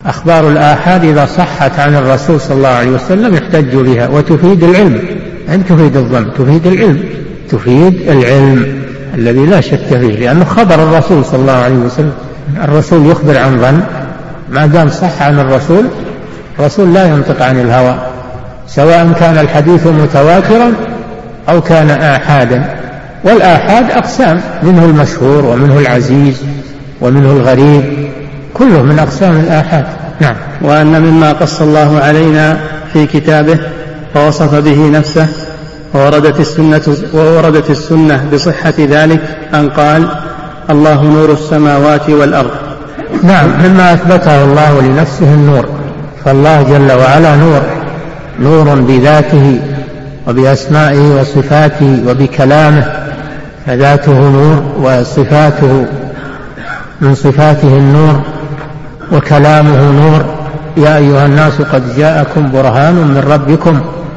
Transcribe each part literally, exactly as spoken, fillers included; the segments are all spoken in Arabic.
أخبار الآحاد إذا صحت عن الرسول صلى الله عليه وسلم يحتج بها، وتفيد العلم، أن تفيد الظن، تفيد العلم، تفيد العلم الذي لا شك فيه، لأنه خبر الرسول صلى الله عليه وسلم. الرسول يخبر عن ظن، ما دام صح عن الرسول، الرسول لا ينطق عن الهوى، سواء كان الحديث متواترا أو كان آحادا. والآحاد أقسام، منه المشهور ومنه العزيز ومنه الغريب، كله من أقسام الآحاد. نعم. وأن مما قص الله علينا في كتابه ووصف به نفسه ووردت السنة, ووردت السنة بصحة ذلك أن قال: الله نور السماوات والأرض. نعم، مما أثبته الله لنفسه النور، فالله جل وعلا نور، نور بذاته وبأسمائه وصفاته وبكلامه، فذاته نور وصفاته من صفاته النور وكلامه نور. يا أيها الناس قد جاءكم برهان من ربكم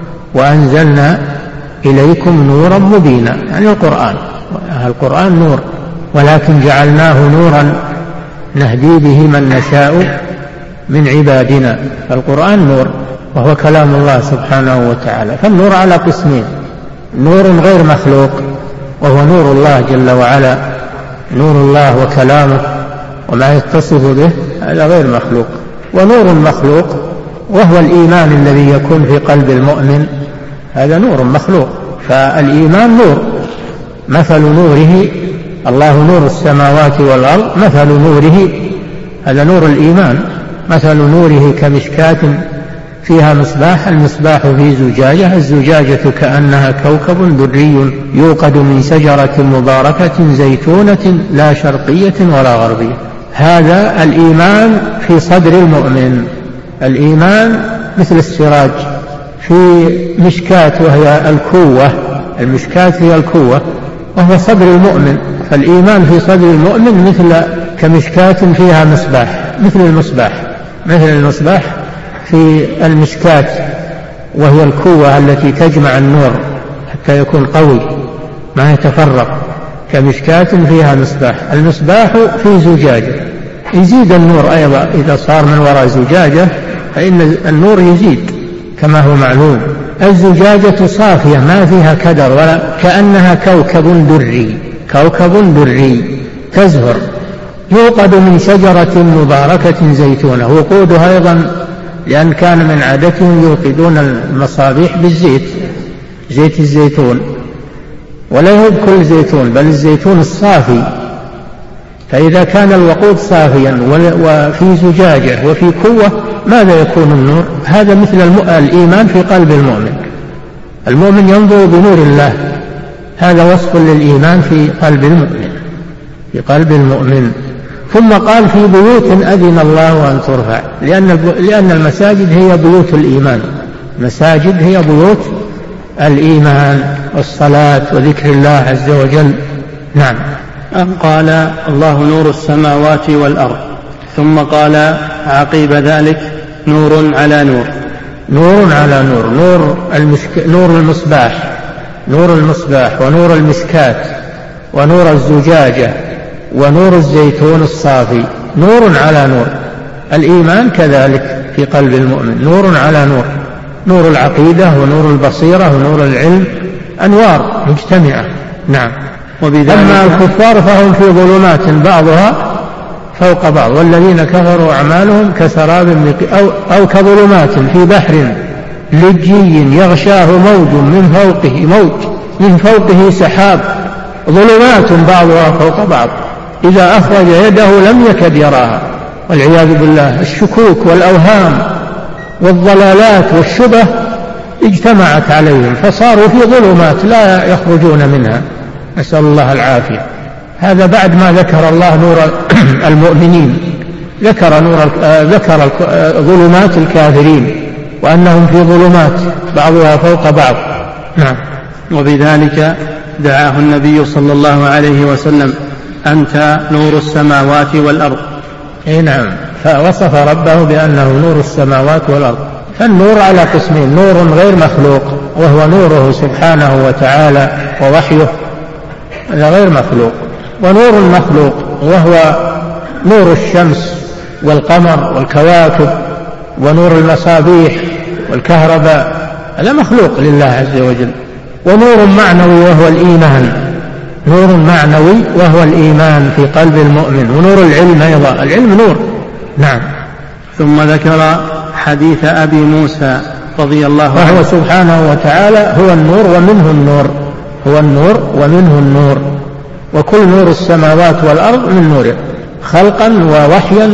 وأنزلنا إليكم نورا مبينا، يعني القرآن، القرآن نور، ولكن جعلناه نورا نهدي به من نشاء من عبادنا. فالقرآن نور وهو كلام الله سبحانه وتعالى. فالنور على قسمين: نور غير مخلوق وهو نور الله جل وعلا، نور الله وكلامه وما يتصف به، هذا غير مخلوق. ونور مخلوق وهو الإيمان الذي يكون في قلب المؤمن، هذا نور مخلوق. فالإيمان نور، مثل نوره، الله نور السماوات والأرض، مثل نوره، هذا نور الإيمان، مثل نوره كمشكاة فيها مصباح، المصباح في زجاجة، الزجاجة كأنها كوكب دري يوقد من شجرة مباركة زيتونة لا شرقية ولا غربية. هذا الإيمان في صدر المؤمن. الإيمان مثل السراج في مشكاة وهي الكوة، المشكاة هي الكوة وهو صدر المؤمن. فالإيمان في صدر المؤمن مثل كمشكاة فيها مصباح، مثل المصباح، مثل المصباح في المشكاة وهي الكوة التي تجمع النور حتى يكون قوي ما يتفرق، كمشكاة فيها مصباح. المصباح في زجاجة، يزيد النور أيضا إذا صار من وراء زجاجة، فإن النور يزيد كما هو معلوم. الزجاجة صافية ما فيها كدر، ولا كأنها كوكب دري، كوكب دري تزهر، يوقد من شجرة مباركة زيتونة. وقودها أيضا لأن كان من عادتهم يوقدون المصابيح بالزيت، زيت الزيتون، ولا هو بكل زيتون بل الزيتون الصافي. فإذا كان الوقود صافيا وفي زجاجة وفي قوة، ماذا يكون النور؟ هذا مثل الإيمان في قلب المؤمن. المؤمن ينظر بنور الله، هذا وصف للإيمان في قلب المؤمن، في قلب المؤمن. ثم قال: في بيوت أذن الله أن ترفع، لأن لأن المساجد هي بيوت الإيمان، المساجد هي بيوت الإيمان والصلاة وذكر الله عز وجل. نعم. قال: الله نور السماوات والأرض. ثم قال عقيب ذلك: نور على نور. نور على نور، نور, المشك... نور المصباح، نور المصباح ونور المسكات ونور الزجاجة ونور الزيتون الصافي، نور على نور. الإيمان كذلك في قلب المؤمن نور على نور، نور العقيدة ونور البصيرة ونور العلم، أنوار مجتمعة. نعم. أما الكفار فهم في ظلمات بعضها فوق بعض، والذين كفروا أعمالهم كسراب أو, أو كظلمات في بحر لجي يغشاه موج من فوقه موج من فوقه سحاب، ظلمات بعضها فوق بعض، إذا أخرج يده لم يكد يراها، والعياذ بالله. الشكوك والأوهام والضلالات والشبه اجتمعت عليهم فصاروا في ظلمات لا يخرجون منها، نسأل الله العافية. هذا بعد ما ذكر الله نور المؤمنين، ذكر نور ذكر ظلمات الكافرين وأنهم في ظلمات بعضها فوق بعض. نعم. وبذلك دعاه النبي صلى الله عليه وسلم: أنت نور السماوات والأرض. اي نعم، فوصف ربه بأنه نور السماوات والأرض. فالنور على قسمين: نور غير مخلوق وهو نوره سبحانه وتعالى ووحيه، هذا غير مخلوق، ونور مخلوق وهو نور الشمس والقمر والكواكب ونور المصابيح والكهرباء، هذا مخلوق لله عز وجل. ونور معنوي وهو الإيمان، نور معنوي وهو الإيمان في قلب المؤمن. ونور العلم أيضا، العلم نور. نعم. ثم ذكر حديث أبي موسى رضي الله عنه، وهو سبحانه وتعالى هو النور ومنه النور، هو النور ومنه النور، وكل نور السماوات والأرض من نوره، خلقا ووحيا،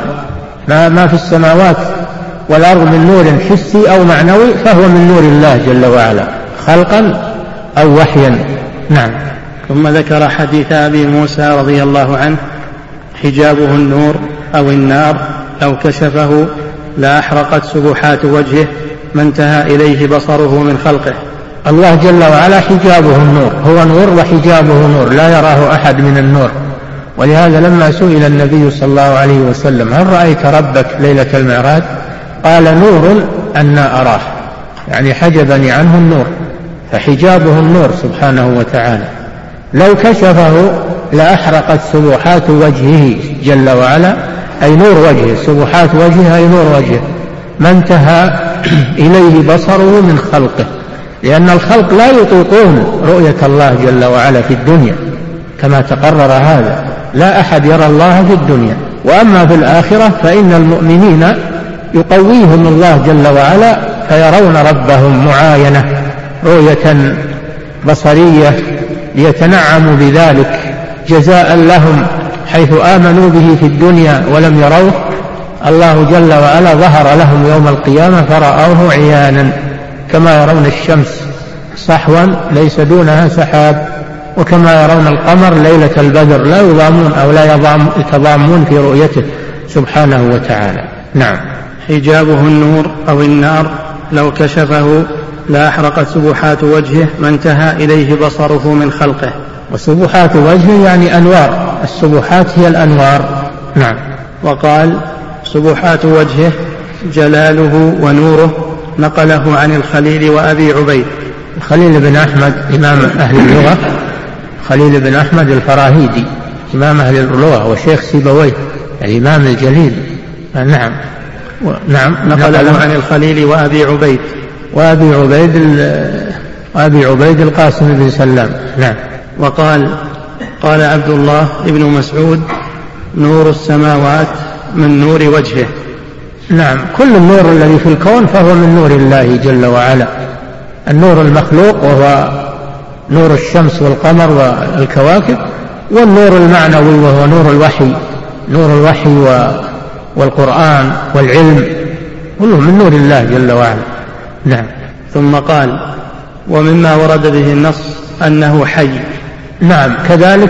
وما ما في السماوات والأرض من نور حسي أو معنوي فهو من نور الله جل وعلا، خلقا أو وحيا. نعم. ثم ذكر حديث أبي موسى رضي الله عنه: حجابه النور أو النار، لو كشفه لا أحرقت سبحات وجهه ما انتهى إليه بصره من خلقه. الله جل وعلا حجابه النور، هو نور وحجابه نور، لا يراه أحد من النور. ولهذا لما سئل النبي صلى الله عليه وسلم: هل رأيت ربك ليلة المعراج؟ قال: نور أنا أراه، يعني حجبني عنه النور، فحجابه النور سبحانه وتعالى. لو كشفه لأحرقت سبحات وجهه جل وعلا، أي نور وجهه، سبحات وجهه أي نور وجهه، ما انتهى إليه بصره من خلقه، لأن الخلق لا يطيقون رؤية الله جل وعلا في الدنيا كما تقرر هذا، لا أحد يرى الله في الدنيا. وأما في الآخرة فإن المؤمنين يقويهم الله جل وعلا فيرون ربهم معاينة رؤية بصرية ليتنعموا بذلك جزاء لهم، حيث آمنوا به في الدنيا ولم يروه. الله جل وعلا ظهر لهم يوم القيامة فرأوه عيانا، كما يرون الشمس صحوا ليس دونها سحاب، وكما يرون القمر ليلة البدر، لا يضامون أو لا يتضامون في رؤيته سبحانه وتعالى. نعم. حجابه النور أو النار، لو كشفه لا أحرقت سبحات وجهه ما انتهى إليه بصره من خلقه. وسبحات وجهه يعني أنوار، السبحات هي الأنوار. نعم. وقال: سبحات وجهه جلاله ونوره، نقله عن الخليل وأبي عبيد. الخليل بن أحمد إمام أهل اللغة، خليل بن أحمد الفراهيدي إمام أهل اللغة وشيخ سيبويه الإمام الجليل. نعم. نعم. نقله عن الخليل وأبي عبيد. وأبي عبيد وأبي عبيد القاسم بن سلام. نعم. وقال: قال عبد الله بن مسعود: نور السماوات من نور وجهه. نعم. كل النور الذي في الكون فهو من نور الله جل وعلا. النور المخلوق وهو نور الشمس والقمر والكواكب، والنور المعنوي وهو نور الوحي، نور الوحي والقرآن والعلم، كله من نور الله جل وعلا. نعم. ثم قال: ومما ورد به النص أنه حي. نعم. كذلك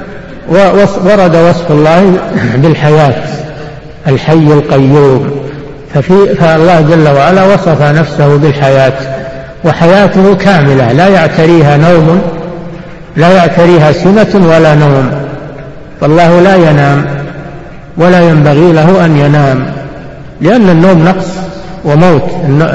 ورد وصف الله بالحياة، الحي القيوم، ففي فالله جل وعلا وصف نفسه بالحياة، وحياته كاملة لا يعتريها نوم، لا يعتريها سنة ولا نوم، فالله لا ينام ولا ينبغي له أن ينام، لأن النوم نقص وموت.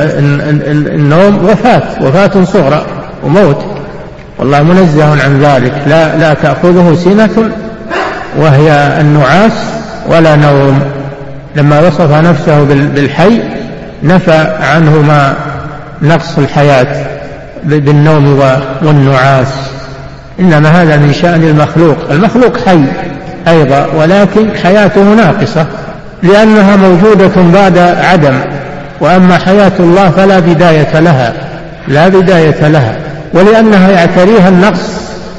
النوم وفاة، وفاة صغرى وموت، والله منزه عن ذلك، لا, لا تأخذه سنة وهي النعاس ولا نوم. لما وصف نفسه بالحي نفى عنه ما نقص الحياة بالنوم والنعاس، إنما هذا من شأن المخلوق. المخلوق حي أيضا، ولكن حياته ناقصة لأنها موجودة بعد عدم، وأما حياة الله فلا بداية لها، لا بداية لها، ولأنها يعتريها النقص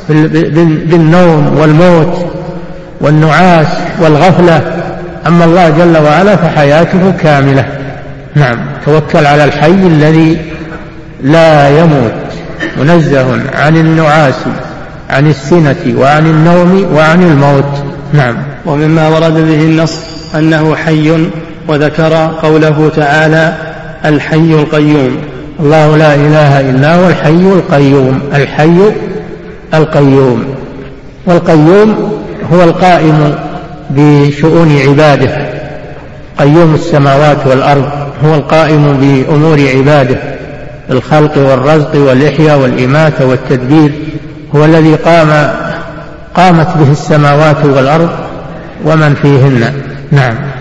بالنوم والموت والنعاس والغفلة. أما الله جل وعلا فحياته كاملة. نعم. توكل على الحي الذي لا يموت، منزه عن النعاس، عن السنة وعن النوم وعن الموت. نعم. ومما ورد به النص أنه حي، وذكر قوله تعالى: الحي القيوم. الله لا إله إلا هو الحي القيوم، الحي القيوم. والقيوم هو القائم بشؤون عباده، قيوم السماوات والأرض، هو القائم بأمور عباده، الخلق والرزق والإحياء والإماتة والتدبير، هو الذي قام قامت به السماوات والأرض ومن فيهن. نعم.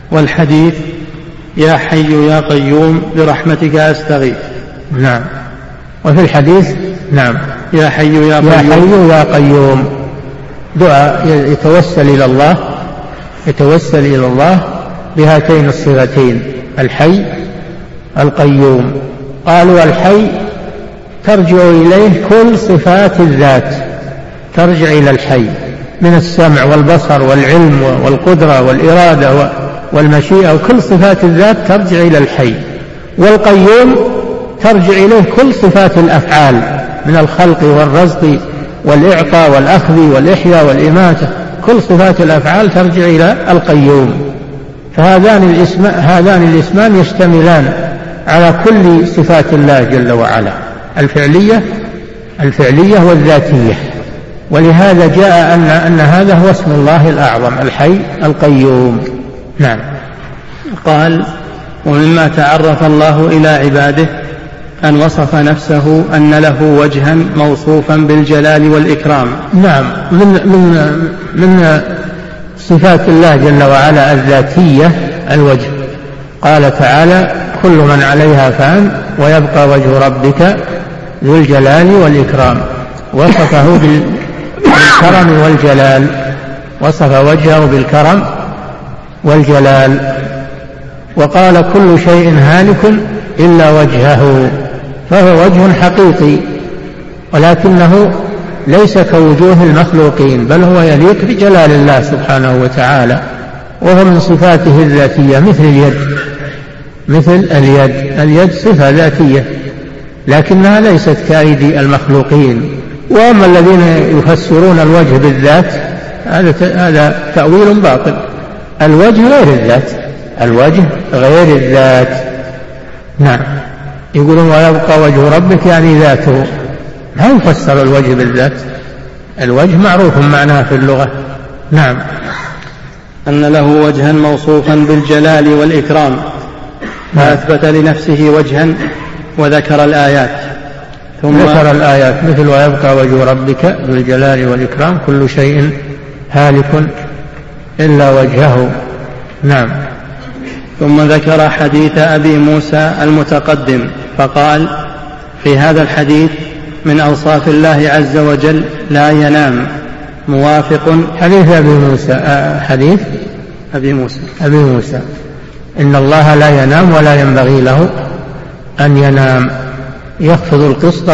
والحديث يا حي يا قيوم برحمتك أستغيث. نعم. وفي الحديث نعم يا حي يا قيوم, يا حي يا قيوم دعاء يتوسل إلى الله يتوسل إلى الله بهاتين الصفتين الحي القيوم. قالوا الحي ترجع إليه كل صفات الذات، ترجع إلى الحي من السمع والبصر والعلم والقدرة والإرادة والمشيئة وكل صفات الذات ترجع إلى الحي. والقيوم ترجع إليه كل صفات الأفعال من الخلق والرزق والإعطاء والأخذ والإحياء والإماتة، كل صفات الأفعال ترجع إلى القيوم. فهذان الاسم هذان الاسمان يشتملان على كل صفات الله جل وعلا، الفعلية الفعلية والذاتية. ولهذا جاء أن, أن هذا هو اسم الله الأعظم الحي القيوم. نعم. قال ومما تعرف الله إلى عباده أن وصف نفسه أن له وجها موصوفا بالجلال والإكرام. نعم. من, من, من صفات الله جل وعلا الذاتية الوجه. قال تعالى كل من عليها فان ويبقى وجه ربك ذو الجلال والإكرام. وصفه بالكرم والجلال، وصف وجهه بالكرم والجلال. وقال كل شيء هالك إلا وجهه، فهو وجه حقيقي ولكنه ليس كوجوه المخلوقين، بل هو يليق بجلال الله سبحانه وتعالى، وهو من صفاته الذاتية مثل اليد. مثل اليد اليد صفة ذاتية لكنها ليست كأيدي المخلوقين. وأما الذين يفسرون الوجه بالذات هذا تأويل باطل. الوجه غير الذات، الوجه غير الذات. نعم. يقولون ويبقى وجه ربك يعني ذاته، ما يفسر الوجه بالذات، الوجه معروف معناه في اللغة. نعم. أن له وجها موصوفا بالجلال والإكرام، فأثبت لنفسه وجها وذكر الآيات. ثم ذكر الآيات مثل ويبقى وجه ربك بالجلال والإكرام كل شيء هالك إلا وجهه. نعم. ثم ذكر حديث أبي موسى المتقدم فقال في هذا الحديث من أوصاف الله عز وجل لا ينام، موافق. حديث أبي موسى حديث أبي موسى أبي موسى إن الله لا ينام ولا ينبغي له أن ينام، يخفض القسط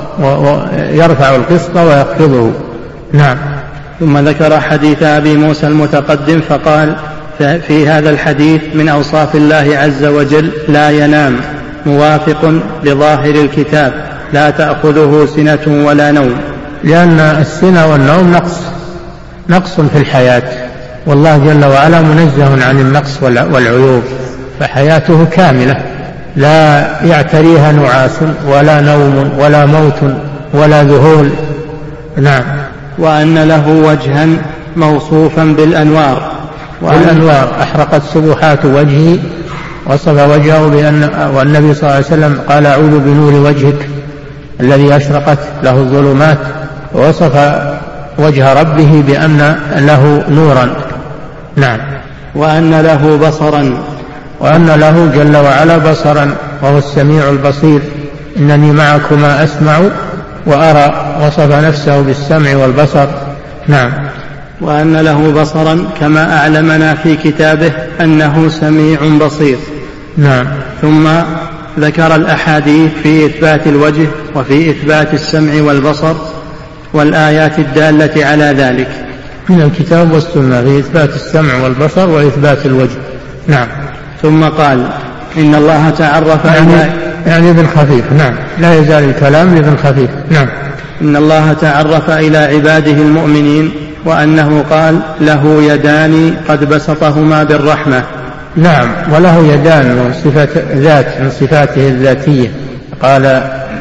ويرفع القسط ويخفضه. نعم. ثم ذكر حديث أبي موسى المتقدم فقال في هذا الحديث من أوصاف الله عز وجل لا ينام، موافق لظاهر الكتاب لا تأخذه سنة ولا نوم. لأن السنة والنوم نقص نقص في الحياة، والله جل وعلا منزه عن النقص والعيوب، فحياته كاملة لا يعتريها نعاس ولا نوم ولا موت ولا ذهول. نعم. وأن له وجها موصوفا بالأنوار، والأنوار أحرقت سبحات وجهه، وصف وجهه بأن والنبي صلى الله عليه وسلم قال أعوذ بنور وجهك الذي أشرقت له الظلمات، ووصف وجه ربه بأن له نورا. نعم. وأن له بصرا، وأن له جل وعلا بصرا وهو السميع البصير. إنني معكما أسمع وأرى، وصف نفسه بالسمع والبصر. نعم. وأن له بصرا كما أعلمنا في كتابه أنه سميع بصير. نعم. ثم ذكر الأحاديث في إثبات الوجه وفي إثبات السمع والبصر والآيات الدالة على ذلك من الكتاب والسنة في إثبات السمع والبصر وإثبات الوجه. نعم. ثم قال إن الله تعرف يعني, يعني ابن خفيف. نعم. لا يزال الكلام لابن خفيف. نعم. إن الله تعرف إلى عباده المؤمنين وأنه قال له يدان قد بسطهما بالرحمة. نعم. وله يدان من صفة ذات من صفاته الذاتية. قال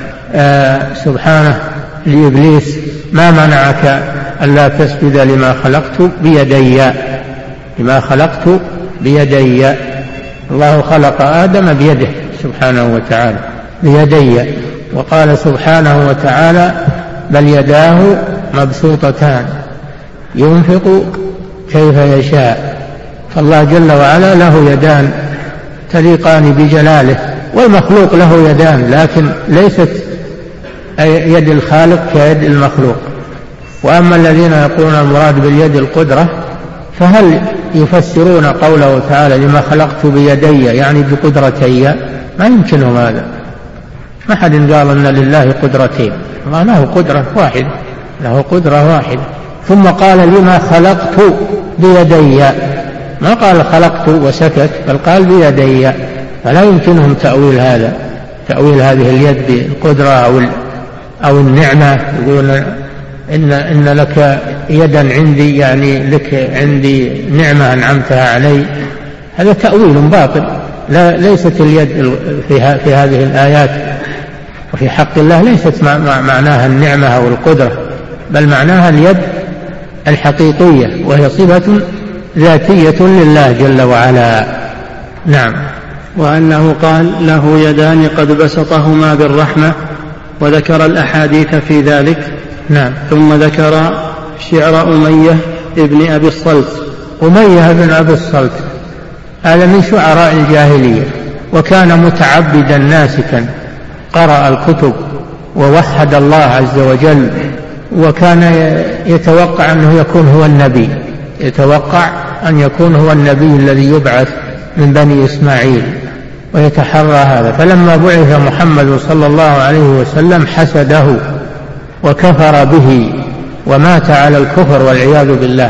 آه سبحانه لإبليس ما منعك ألا تسجد لما خلقت بيدي لما خلقت بيدي. الله خلق آدم بيده سبحانه وتعالى بيدي. وقال سبحانه وتعالى بل يداه مبسوطتان ينفق كيف يشاء. فالله جل وعلا له يدان تليقان بجلاله، والمخلوق له يدان لكن ليست يد الخالق كيد المخلوق. وأما الذين يقولون المراد باليد القدرة فهل يفسرون قوله تعالى لما خلقت بيدي يعني بقدرتي؟ ما يمكنهم هذا، ما حد قال أن لله قدرتين، الله له قدرة واحدة، له قدرة واحدة. ثم قال لما خلقت بيدي، ما قال خلقت وسكت، بل قال بيدي، فلا يمكنهم تأويل هذا، تأويل هذه اليد بالقدرة أو أو النعمة، يقول إن إن لك يدا عندي يعني لك عندي نعمة أنعمتها علي، هذا تأويل باطل. لا، ليست اليد في في هذه الآيات وفي حق الله ليست معناها النعمة أو القدرة، بل معناها اليد الحقيقية، وهي صفة ذاتية لله جل وعلا. نعم. وأنه قال له يدان قد بسطهما بالرحمة، وذكر الأحاديث في ذلك. نعم. ثم ذكر شعر أمية ابن أبي الصلت. أمية بن أبي الصلت هذا من شعراء الجاهلية، وكان متعبدا ناسكا، قرأ الكتب ووحد الله عز وجل، وكان يتوقع أنه يكون هو النبي، يتوقع أن يكون هو النبي الذي يبعث من بني إسماعيل، ويتحرى هذا. فلما بعث محمد صلى الله عليه وسلم حسده وكفر به ومات على الكفر والعياذ بالله،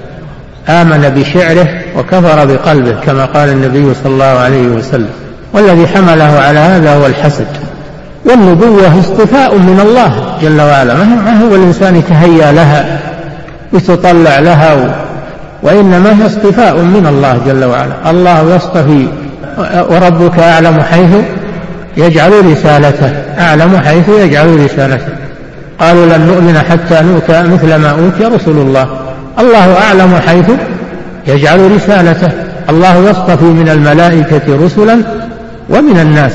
آمن بشعره وكفر بقلبه كما قال النبي صلى الله عليه وسلم. والذي حمله على هذا هو الحسد. والنبوة اصطفاء من الله جل وعلا، ما هو الإنسان يتهيأ لها ويتطلع لها، وإنما هي اصطفاء من الله جل وعلا. الله يصطفي، وربك أعلم حيث يجعل رسالته، أعلم حيث يجعل رسالته. قالوا لن نؤمن حتى نؤتى مثل ما أوتي رسل الله، الله أعلم حيث يجعل رسالته. الله يصطفي من الملائكة رسلا ومن الناس،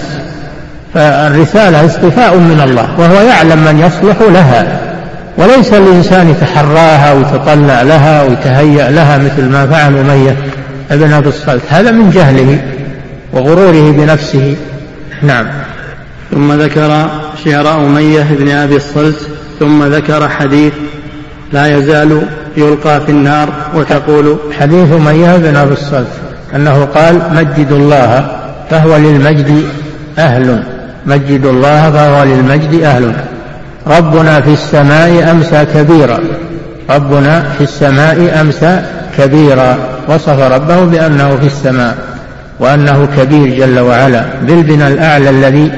فالرسالة اصطفاء من الله، وهو يعلم من يصلح لها، وليس الإنسان يتحراها ويتطلع لها ويتهيأ لها مثل ما فعل أمية ابن أبي الصلت، هذا من جهله وغروره بنفسه. نعم. ثم ذكر شعر أمية بن أبي الصلت، ثم ذكر حديث لا يزال يلقى في النار وتقول. حديث أمية بن أبي الصلت أنه قال مجد الله فهو للمجد أهل، مجد الله فهو للمجد أهل، ربنا في السماء أمسى كبيرا، ربنا في السماء أمسى كبيرا، وصف ربه بأنه في السماء وأنه كبير جل وعلا بالبناء الأعلى الذي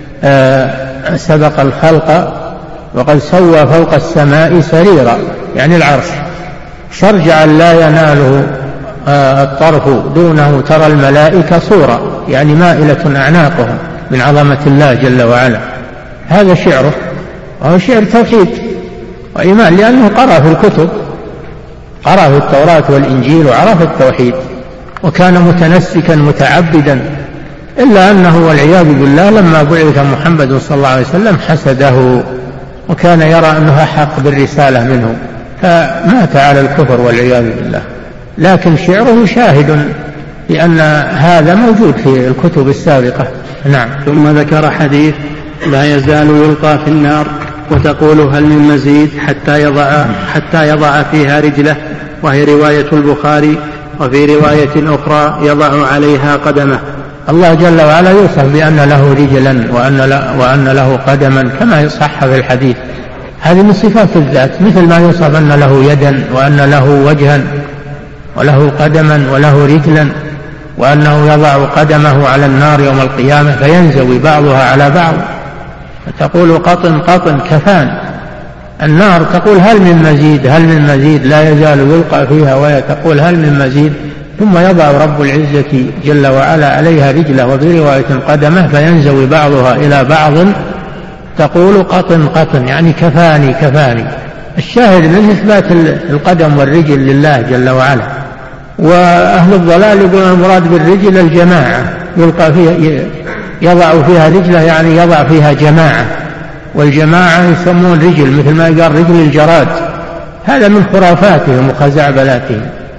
آه سبق الخلق، وقد سوى فوق السماء سريرا يعني العرش، شرجعا لا يناله آه الطرف دونه، ترى الملائكة صورا يعني مائلة أعناقهم من عظمة الله جل وعلا. هذا شعره، وهو شعر توحيد وإيمان، لأنه قرأ في الكتب، قرأ في التوراة والإنجيل وعرف التوحيد، وكان متنسكا متعبدا، إلا أنه والعياذ بالله لما بعث محمد صلى الله عليه وسلم حسده، وكان يرى أنه أحق بالرسالة منه، فمات على الكفر والعياذ بالله. لكن شعره شاهد بأن هذا موجود في الكتب السابقة. نعم. ثم ذكر حديث لا يزال يلقى في النار وتقول هل من مزيد حتى يضع, حتى يضع فيها رجله، وهي رواية البخاري، وفي رواية أخرى يضع عليها قدمه. الله جل وعلا يوصف بأن له رجلا وأن, وأن له قدما كما صح في الحديث، هذه من صفات الذات، مثل ما يوصف أن له يدا وأن له وجها وله قدما وله رجلا، وأنه يضع قدمه على النار يوم القيامة فينزوي بعضها على بعض، فتقول قطن قطن كفان. النار تقول هل من مزيد هل من مزيد، لا يزال يلقى فيها وهي تقول هل من مزيد، ثم يضع رب العزة جل وعلا عليها رجله، وفي رواية قدمه فينزوي بعضها إلى بعض، تقول قطن قطن يعني كفاني كفاني. الشاهد من إثبات القدم والرجل لله جل وعلا. وأهل الضلال يقولون المراد بالرجل الجماعة، يلقى فيها يضع فيها رجله يعني يضع فيها جماعة، والجماعة يسمون رجل مثل ما قال رجل الجراد، هذا من خرافاتهم وخزعبلاتهم.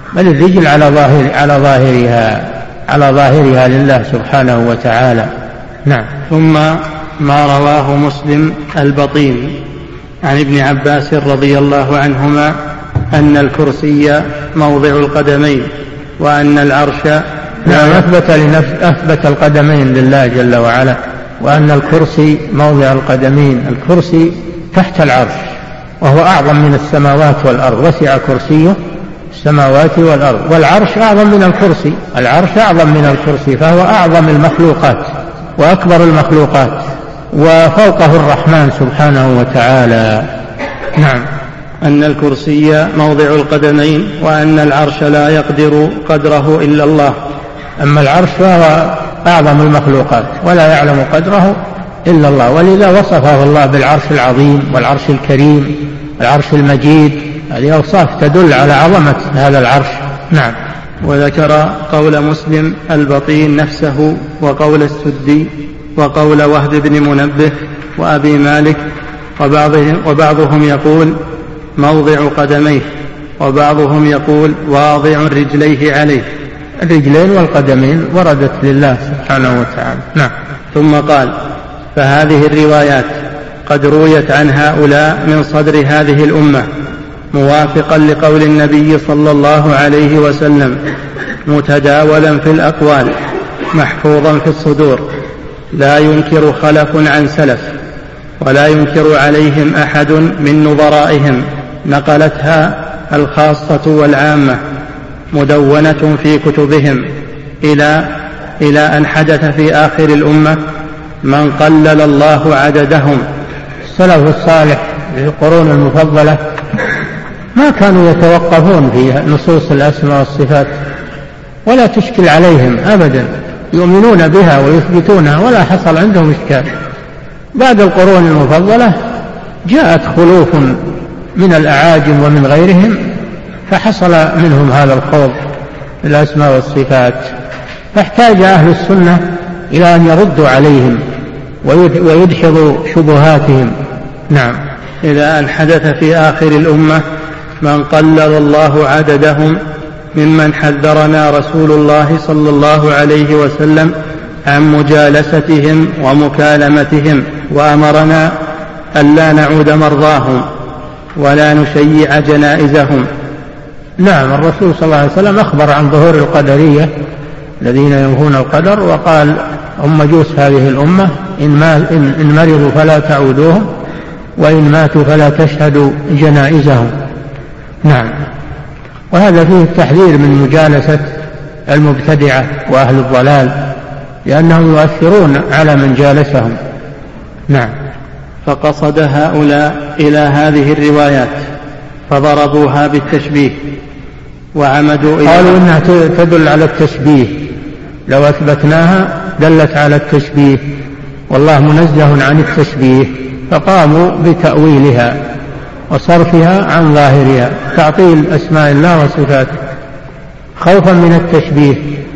بل الرجل على ظاهر على ظاهرها على ظاهرها لله سبحانه وتعالى. نعم. ثم ما رواه مسلم البطين عن ابن عباس رضي الله عنهما أن الكرسي موضع القدمين وأن العرش نعم أثبت, لنفس أثبت القدمين لله جل وعلا، وأن الكرسي موضع القدمين. الكرسي تحت العرش وهو أعظم من السماوات والأرض، وسع كرسيه السماوات والأرض، والعرش أعظم من الكرسي، العرش أعظم من الكرسي، فهو أعظم المخلوقات وأكبر المخلوقات، وفوقه الرحمن سبحانه وتعالى. نعم. أن الكرسي موضع القدمين وأن العرش لا يقدر قدره إلا الله. أما العرش فهو أعظم المخلوقات ولا يعلم قدره إلا الله، ولذا وصفه الله بالعرش العظيم والعرش الكريم والعرش المجيد. هذه أوصاف تدل على عظمة هذا العرش. نعم. وذكر قول مسلم البطين نفسه وقول السدي وقول وهب بن منبه وأبي مالك، وبعضهم, وبعضهم يقول موضع قدميه، وبعضهم يقول واضع رجليه عليه. الرجلين والقدمين وردت لله سبحانه وتعالى. نعم. ثم قال فهذه الروايات قد رويت عن هؤلاء من صدر هذه الأمة موافقا لقول النبي صلى الله عليه وسلم، متداولا في الأقوال، محفوظا في الصدور، لا ينكر خلف عن سلف، ولا ينكر عليهم أحد من نظرائهم، نقلتها الخاصة والعامة، مدونة في كتبهم، إلى إلى أن حدث في آخر الأمة من قلل الله عددهم. السلف الصالح في القرون المفضلة ما كانوا يتوقفون في نصوص الأسماء والصفات ولا تشكل عليهم أبدا، يؤمنون بها ويثبتونها ولا حصل عندهم إشكال. بعد القرون المفضلة جاءت خلوف من الأعاجم ومن غيرهم فحصل منهم هذا الخوض في الأسماء والصفات، فاحتاج أهل السنة إلى أن يردوا عليهم ويدحضوا شبهاتهم. نعم. إلى أن حدث في آخر الأمة من قلل الله عددهم ممن حذرنا رسول الله صلى الله عليه وسلم عن مجالستهم ومكالمتهم، وأمرنا ألا نعود مرضاهم ولا نشيع جنائزهم. نعم. الرسول صلى الله عليه وسلم أخبر عن ظهور القدرية الذين ينفون القدر، وقال هم مجوس هذه الأمة، إن مرضوا فلا تعودوهم وإن ماتوا فلا تشهدوا جنائزهم. نعم. وهذا فيه التحذير من مجالسة المبتدعة وأهل الضلال، لأنهم يؤثرون على من جالسهم. نعم. فقصد هؤلاء إلى هذه الروايات فضربوها بالتشبيه وعمدوا إلى قالوا إنها تدل على التشبيه، لو أثبتناها دلت على التشبيه والله منزه عن التشبيه، فقاموا بتأويلها وصرفها عن ظاهرها، تعطيل أسماء الله وصفاته خوفا من التشبيه،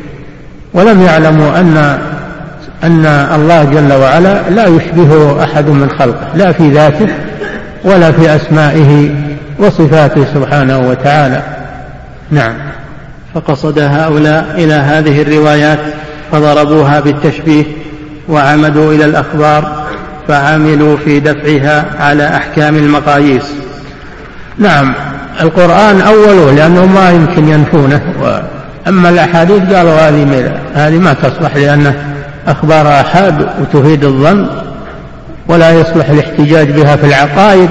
ولم يعلموا أن أن الله جل وعلا لا يشبهه أحد من خلقه، لا في ذاته ولا في أسمائه وصفاته سبحانه وتعالى. نعم. فقصد هؤلاء إلى هذه الروايات فضربوها بالتشبيه وعمدوا إلى الأخبار فعملوا في دفعها على أحكام المقاييس. نعم. القرآن أوله لأنه ما يمكن ينفونه، أما الأحاديث قالوا هذه هذه ما تصلح لأنه أخبار آحاد وتفيد الظن ولا يصلح الاحتجاج بها في العقائد،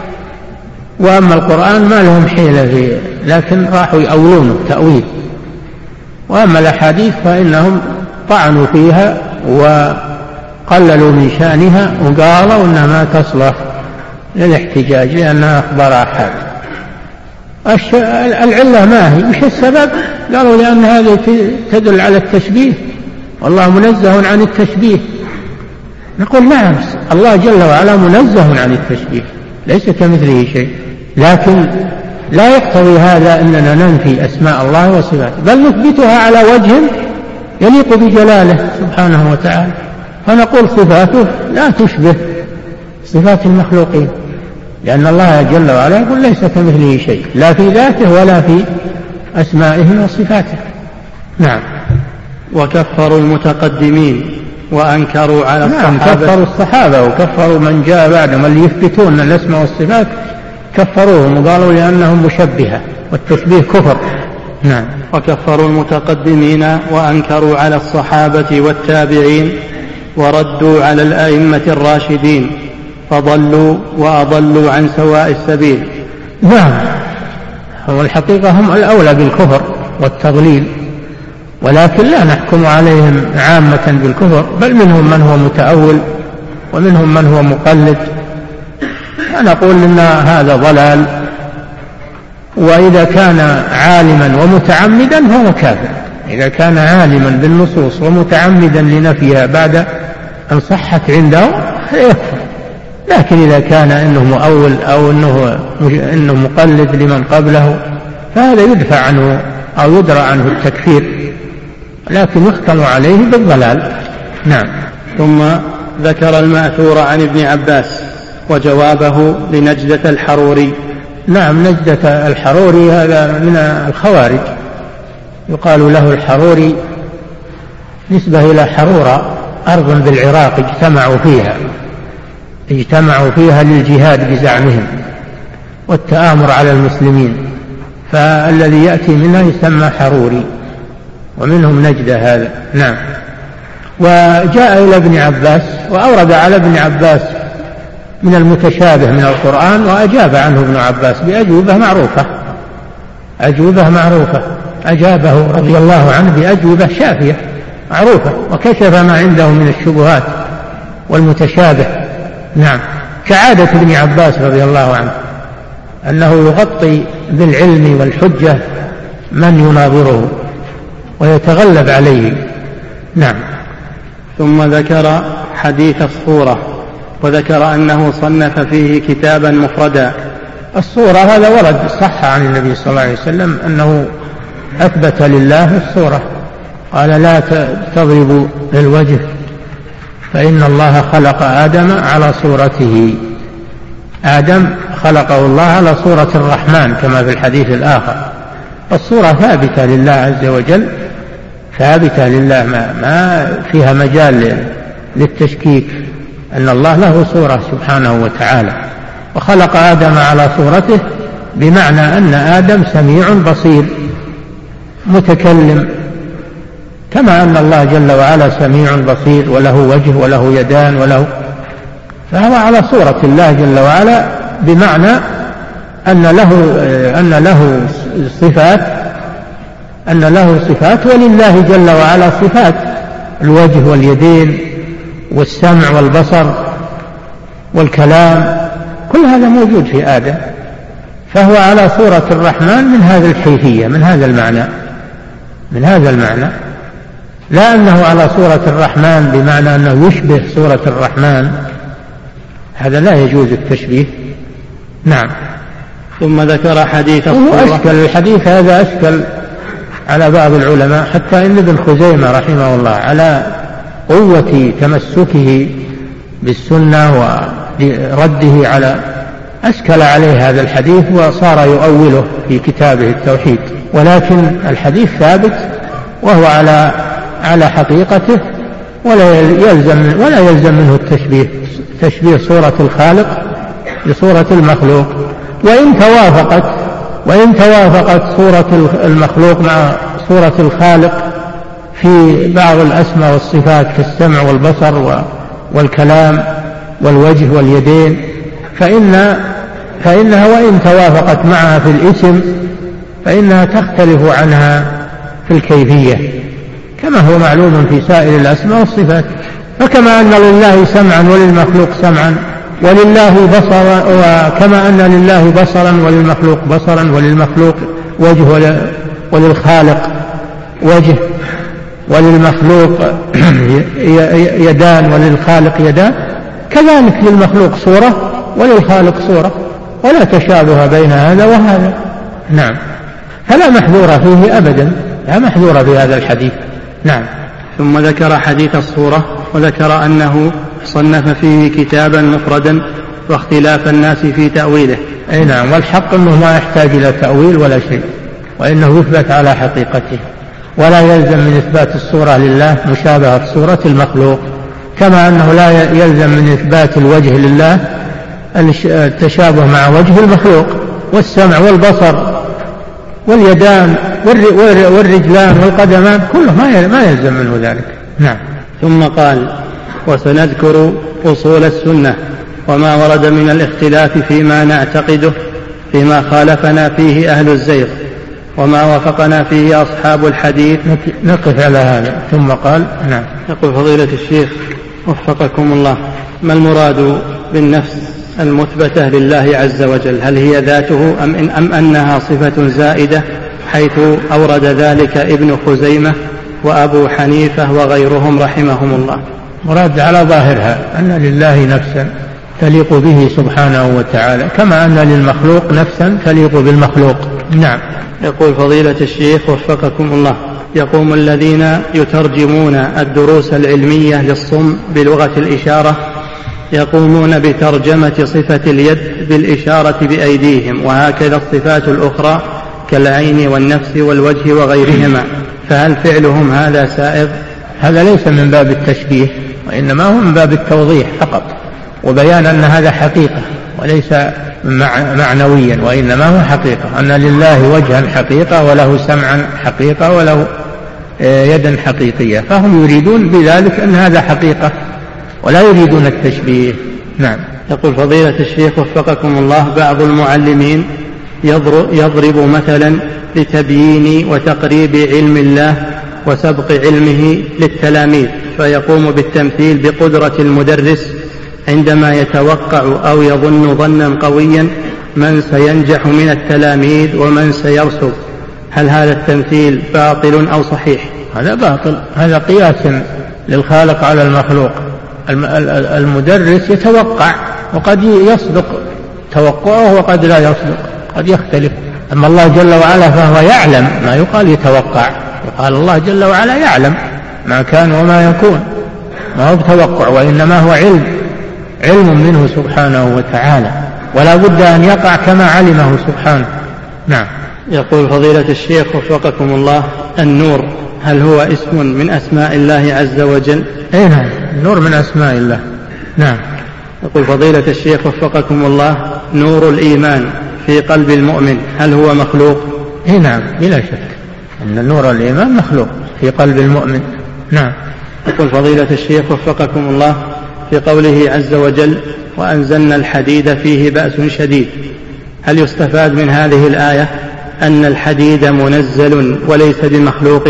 وأما القرآن ما لهم حيلة فيه، لكن راحوا يأولونه تأويل. وأما الأحاديث فإنهم طعنوا فيها وقللوا من شأنها وقالوا إنها ما تصلح للاحتجاج لأنها أخبار آحاد. العلة ما هي؟ مش السبب؟ قالوا لأن هذه تدل على التشبيه والله منزه عن التشبيه. نقول نعم، الله جل وعلا منزه عن التشبيه ليس كمثله شيء، لكن لا يقتضي هذا أننا ننفي أسماء الله وصفاته، بل نثبتها على وجه يليق بجلاله سبحانه وتعالى، فنقول صفاته لا تشبه صفات المخلوقين، لأن الله جل وعلا يقول ليس كمثله شيء لا في ذاته ولا في أسمائه وصفاته. نعم. وكفروا المتقدمين وأنكروا على الصحابة. نعم، كفروا الصحابة وكفروا من جاء بعدهم اللي يثبتون الأسماء والصفات كفروهم وقالوا لأنهم مشبهة، والتشبيه كفر. نعم. وكفروا المتقدمين وأنكروا على الصحابة والتابعين وردوا على الأئمة الراشدين فضلوا وأضلوا عن سواء السبيل. نعم، والحقيقة هم الأولى بالكفر والتضليل، ولكن لا نحكم عليهم عامة بالكفر، بل منهم من هو متأول ومنهم من هو مقلد، فنقول إن هذا ضلال، وإذا كان عالما ومتعمدا فهو كافر. إذا كان عالما بالنصوص ومتعمدا لنفيها بعد أن صحت عنده فيكفر. لكن إذا كان إنه مؤول أو إنه, إنه مقلد لمن قبله فهذا يدفع عنه أو يدرى عنه التكفير، لكن يحكم عليه بالضلال. نعم. ثم ذكر المأثور عن ابن عباس وجوابه لنجدة الحروري. نعم، نجدة الحروري هذا من الخوارج، يقال له الحروري نسبة إلى حرورة، أرض بالعراق اجتمعوا فيها اجتمعوا فيها للجهاد بزعمهم والتآمر على المسلمين، فالذي يأتي منها يسمى حروري، ومنهم نجدة هذا. نعم. وجاء إلى ابن عباس وأورد على ابن عباس من المتشابه من القرآن، وأجاب عنه ابن عباس بأجوبة معروفة أجوبة معروفة أجابه رضي الله عنه بأجوبة شافية معروفة، وكشف ما عنده من الشبهات والمتشابه. نعم. كعادة ابن عباس رضي الله عنه أنه يغطي بالعلم والحجة من يناظره ويتغلب عليه. نعم. ثم ذكر حديث الصورة وذكر أنه صنف فيه كتابا مفردا. الصورة هذا ورد صح عن النبي صلى الله عليه وسلم أنه أثبت لله الصورة، قال لا تضربوا للوجه فإن الله خلق آدم على صورته. آدم خلقه الله على صورة الرحمن كما في الحديث الآخر. الصورة ثابتة لله عز وجل، ثابتة لله، ما, ما فيها مجال للتشكيك، أن الله له صورة سبحانه وتعالى. وخلق آدم على صورته بمعنى أن آدم سميع بصير متكلم، كما أن الله جل وعلا سميع بصير وله وجه وله يدان وله، فهو على صورة الله جل وعلا، بمعنى أن له, أن له صفات أن له صفات ولله جل وعلا صفات، الوجه واليدين والسمع والبصر والكلام، كل هذا موجود في آدم، فهو على صورة الرحمن من هذه الحيثية، من هذا المعنى من هذا المعنى لا أنه على صورة الرحمن بمعنى أنه يشبه صورة الرحمن، هذا لا يجوز التشبيه. نعم. ثم ذكر حديث الصورة. أشكل الحديث هذا أشكل على بعض العلماء، حتى إن ابن خزيمة رحمه الله على قوة تمسكه بالسنة ورده على أشكل عليه هذا الحديث وصار يؤوله في كتابه التوحيد، ولكن الحديث ثابت وهو على على حقيقته، ولا يلزم ولا يلزم منه التشبيه تشبيه صورة الخالق بصورة المخلوق، وإن توافقت وإن توافقت صورة المخلوق مع صورة الخالق في بعض الأسماء والصفات كالسمع والبصر والكلام والوجه واليدين، فإن فإنها وإن توافقت معها في الاسم فإنها تختلف عنها في الكيفية، كما هو معلوم في سائر الأسماء والصفات. فكما أن لله سمعا وللمخلوق سمعا ولله بصرا، وكما أن لله بصرا وللمخلوق بصرا وللمخلوق وجه وللخالق وجه، وللمخلوق يدان وللخالق يدان، كذلك للمخلوق صورة وللخالق صورة، ولا تشابه بين هذا وهذا. نعم. فلا محذور فيه أبدا، لا محذور في هذا الحديث. نعم. ثم ذكر حديث الصورة وذكر أنه صنف فيه كتابا مفردا واختلاف الناس في تأويله. أي نعم، والحق أنه ما يحتاج إلى تأويل ولا شيء، وإنه يثبت على حقيقته، ولا يلزم من إثبات الصورة لله مشابهة صورة المخلوق، كما أنه لا يلزم من إثبات الوجه لله التشابه مع وجه المخلوق، والسمع والبصر واليدان والرجلان والقدمان كله ما يلزم منه ذلك. نعم. ثم قال: وسنذكر أصول السنة وما ورد من الاختلاف فيما نعتقده، فيما خالفنا فيه أهل الزيغ وما وافقنا فيه أصحاب الحديث. نقف على هذا. ثم قال: نعم. يقول فضيلة الشيخ وفقكم الله: ما المراد بالنفس المثبتة لله عز وجل؟ هل هي ذاته أم, إن أم أنها صفة زائدة، حيث أورد ذلك ابن خزيمة وأبو حنيفة وغيرهم رحمهم الله؟ مراد على ظاهرها أن لله نفسا تليق به سبحانه وتعالى، كما أن للمخلوق نفسا تليق بالمخلوق. نعم. يقول فضيلة الشيخ وفقكم الله: يقوم الذين يترجمون الدروس العلمية للصم بلغة الإشارة يقومون بترجمة صفة اليد بالإشارة بأيديهم، وهكذا الصفات الأخرى كالعين والنفس والوجه وغيرهما، فهل فعلهم هذا سائغ؟ هذا ليس من باب التشبيه، وإنما هو من باب التوضيح فقط، وبيان أن هذا حقيقة وليس معنويا، وإنما هو حقيقة، أن لله وجها حقيقة وله سمعا حقيقة وله يدا حقيقية، فهم يريدون بذلك أن هذا حقيقة ولا يريدون التشبيه. نعم. يقول فضيلة الشيخ وفقكم الله: بعض المعلمين يضرب مثلا لتبيين وتقريب علم الله وسبق علمه للتلاميذ، فيقوم بالتمثيل بقدرة المدرس عندما يتوقع أو يظن ظنا قويا من سينجح من التلاميذ ومن سيرسب، هل هذا التمثيل باطل أو صحيح؟ هذا باطل، هذا قياس للخالق على المخلوق. المدرس يتوقع وقد يصدق توقعه وقد لا يصدق، قد يختلف. أما الله جل وعلا فهو يعلم، ما يقال يتوقع، يقال الله جل وعلا يعلم ما كان وما يكون، ما هو بتوقع، وإنما هو علم علم منه سبحانه وتعالى، ولا بد أن يقع كما علمه سبحانه. نعم. يقول فضيلة الشيخ وفقكم الله: النور هل هو اسم من أسماء الله عز وجل؟ أي نعم، النور من أسماء الله. نعم. يقول فضيلة الشيخ وفقكم الله: نور الإيمان في قلب المؤمن هل هو مخلوق؟ أي نعم، بلا شك أن نور الإيمان مخلوق في قلب المؤمن. نعم. يقول فضيلة الشيخ وفقكم الله: في قوله عز وجل: وأنزلنا الحديد فيه بأس شديد، هل يستفاد من هذه الآية أن الحديد منزل وليس بمخلوق؟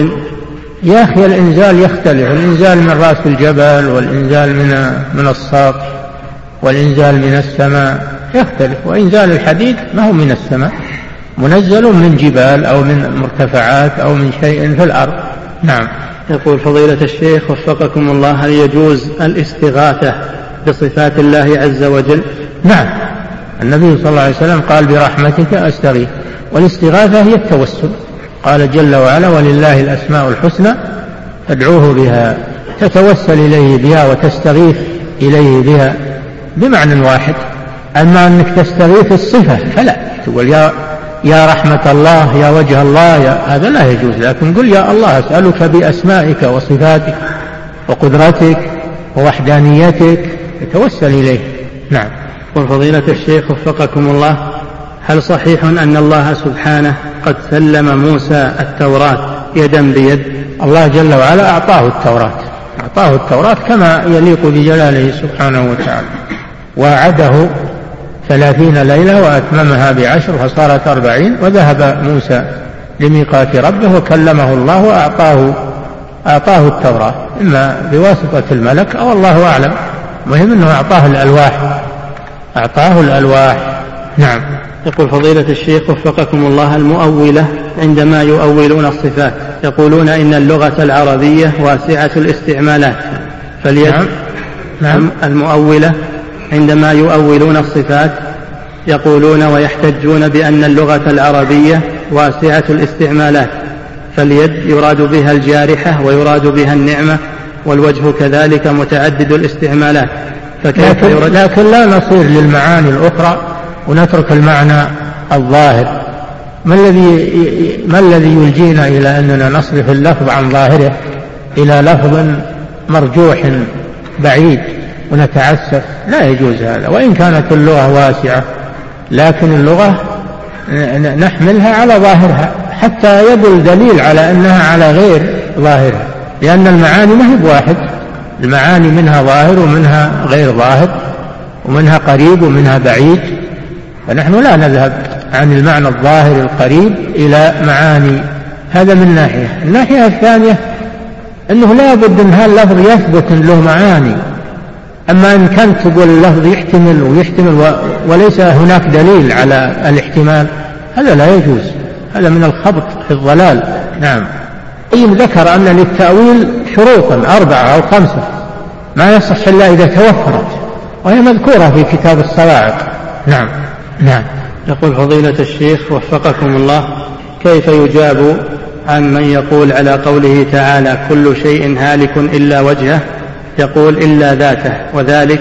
يا أخي الإنزال يختلف، الإنزال من رأس الجبل، والإنزال من من الساق، والإنزال من السماء يختلف، وإنزال الحديد ما هو من السماء، منزل من جبال أو من مرتفعات أو من شيء في الأرض. نعم. يقول فضيلة الشيخ وفقكم الله: هل يجوز الاستغاثة بصفات الله عز وجل؟ نعم، النبي صلى الله عليه وسلم قال: برحمتك أستغيث، والاستغاثة هي التوسل، قال جل وعلا: ولله الأسماء الحسنى فادعوه بها، تتوسل إليه بها وتستغيث إليه بها بمعنى واحد. أما أنك تستغيث الصفة فلا، تقول يا يا رحمة الله، يا وجه الله، يا هذا لا يجوز، لكن قل يا الله أسألك بأسمائك وصفاتك وقدرتك ووحدانيتك، يتوسل إليه. نعم. وفضيلة الشيخ وفقكم الله: هل صحيح أن الله سبحانه قد سلم موسى التوراة يدا بيد؟ الله جل وعلا أعطاه التوراة، أعطاه التوراة كما يليق بجلاله سبحانه وتعالى، وعده ثلاثين ليلة وأتممها بعشر فصارت أربعين، وذهب موسى لميقات ربه وكلمه الله وأعطاه أعطاه التوراة، إما بواسطة الملك أو الله أعلم، مهم أنه أعطاه الألواح أعطاه الألواح. نعم. يقول فضيلة الشيخ وفقكم الله: المؤولة عندما يؤولون الصفات يقولون إن اللغة العربية واسعة الاستعمالات، فليد نعم. نعم. المؤولة عندما يؤولون الصفات يقولون ويحتجون بأن اللغة العربية واسعة الاستعمالات، فاليد يراد بها الجارحة ويراد بها النعمة، والوجه كذلك متعدد الاستعمالات، فكيف لكن, لكن لا نصير للمعاني الأخرى ونترك المعنى الظاهر، ما الذي ما الذي يلجينا إلى أننا نصرف اللفظ عن ظاهره إلى لفظ مرجوح بعيد ونتعسف؟ لا يجوز هذا، وإن كانت اللغة واسعة، لكن اللغة نحملها على ظاهرها حتى يدل دليل على أنها على غير ظاهرها، لأن المعاني ما هي بواحد، المعاني منها ظاهر ومنها غير ظاهر، ومنها قريب ومنها بعيد، فنحن لا نذهب عن المعنى الظاهر القريب إلى معاني. هذا من ناحية. الناحية الثانية أنه لا بد أن هذا اللفظ يثبت له معاني. أما إن كانت تقول اللفظ يحتمل ويحتمل وليس هناك دليل على الاحتمال، هذا لا يجوز، هذا من الخبط في الضلال. نعم. أي ذكر أن للتأويل شروطا أربعة أو خمسة ما يصح إلا إذا توفرت، وهي مذكورة في كتاب الصواعق. نعم. نعم. يقول فضيلة الشيخ وفقكم الله: كيف يجاب عن من يقول على قوله تعالى كل شيء هالك إلا وجهه، يقول إلا ذاته، وذلك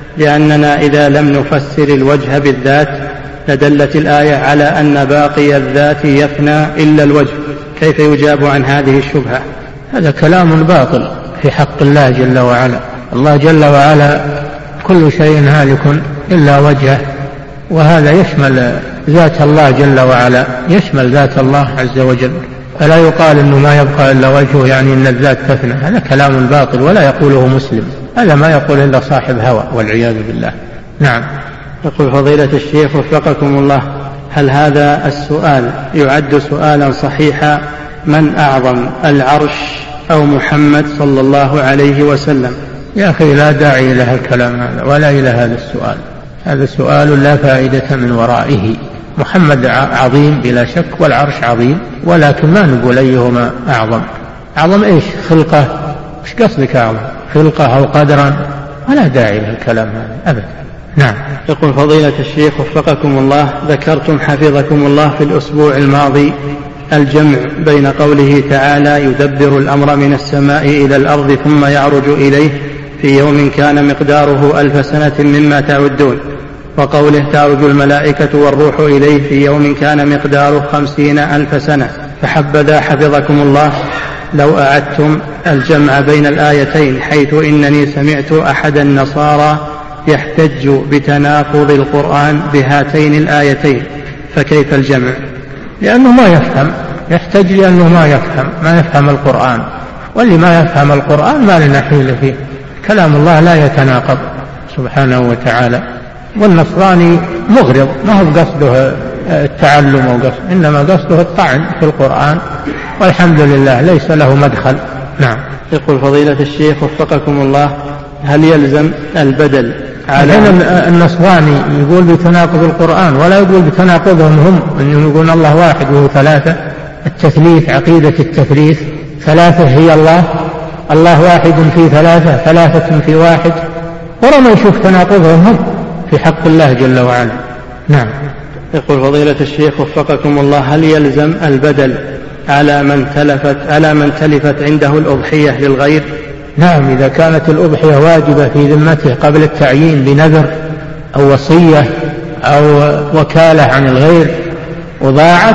لأننا إذا لم نفسر الوجه بالذات لدلت الآية على أن باقي الذات يفنى إلا الوجه، كيف يجاب عن هذه الشبهة؟ هذا كلام باطل في حق الله جل وعلا. الله جل وعلا كل شيء هالك إلا وجهه، وهذا يشمل ذات الله جل وعلا، يشمل ذات الله عز وجل، فلا يقال إنه ما يبقى إلا وجهه يعني إن الذات تفنى، هذا كلام باطل ولا يقوله مسلم، هذا ما يقول إلا صاحب هوى والعياذ بالله. نعم. يقول فضيلة الشيخ وفقكم الله: هل هذا السؤال يعد سؤالا صحيحا؟ من أعظم، العرش أو محمد صلى الله عليه وسلم؟ يا أخي لا داعي إلى الكلام هذا ولا إلى هذا السؤال، هذا سؤال لا فائدة من ورائه. محمد عظيم بلا شك والعرش عظيم، ولكن ما نقول أيهما أعظم. أعظم إيش؟ خلقة؟ إيش قصدك أعظم؟ خلقة أو قدرا؟ ولا داعي للكلام هذا أبدا. نعم. يقول فضيلة الشيخ وفقكم الله: ذكرتم حفظكم الله في الأسبوع الماضي الجمع بين قوله تعالى يدبر الأمر من السماء إلى الأرض ثم يعرج إليه في يوم كان مقداره ألف سنة مما تعدون، وقوله تعرج الملائكة والروح إليه في يوم كان مقداره خمسين ألف سنة، فحبذا حفظكم الله لو أعدتم الجمع بين الآيتين، حيث إنني سمعت أحد النصارى يحتج بتناقض القرآن بهاتين الآيتين، فكيف الجمع؟ لأنه ما يفهم، يحتج لأنه ما يفهم ما يفهم القرآن، واللي ما يفهم القرآن ما لنا حيلة فيه. كلام الله لا يتناقض سبحانه وتعالى. والنصراني مغرض، ما هو قصده التعلم وقصد، إنما قصده الطعن في القرآن، والحمد لله ليس له مدخل. نعم. يقول فضيلة الشيخ وفقكم الله: هل يلزم البدل على النصراني يقول بتناقض القرآن ولا يقول بتناقضهم هم، أنهم يقولون الله واحد وهو ثلاثة، التثليث، عقيدة التثليث، ثلاثة هي الله، الله واحد في ثلاثة، ثلاثة في واحد، ورما يشوف تناقضهم هم في حق الله جل وعلا. نعم. يقول فضيلة الشيخ وفقكم الله: هل يلزم البدل على من تلفت على من تلفت عنده الأضحية للغير؟ نعم، إذا كانت الأضحية واجبة في ذمته قبل التعيين بنذر أو وصية أو وكالة عن الغير وضاعت،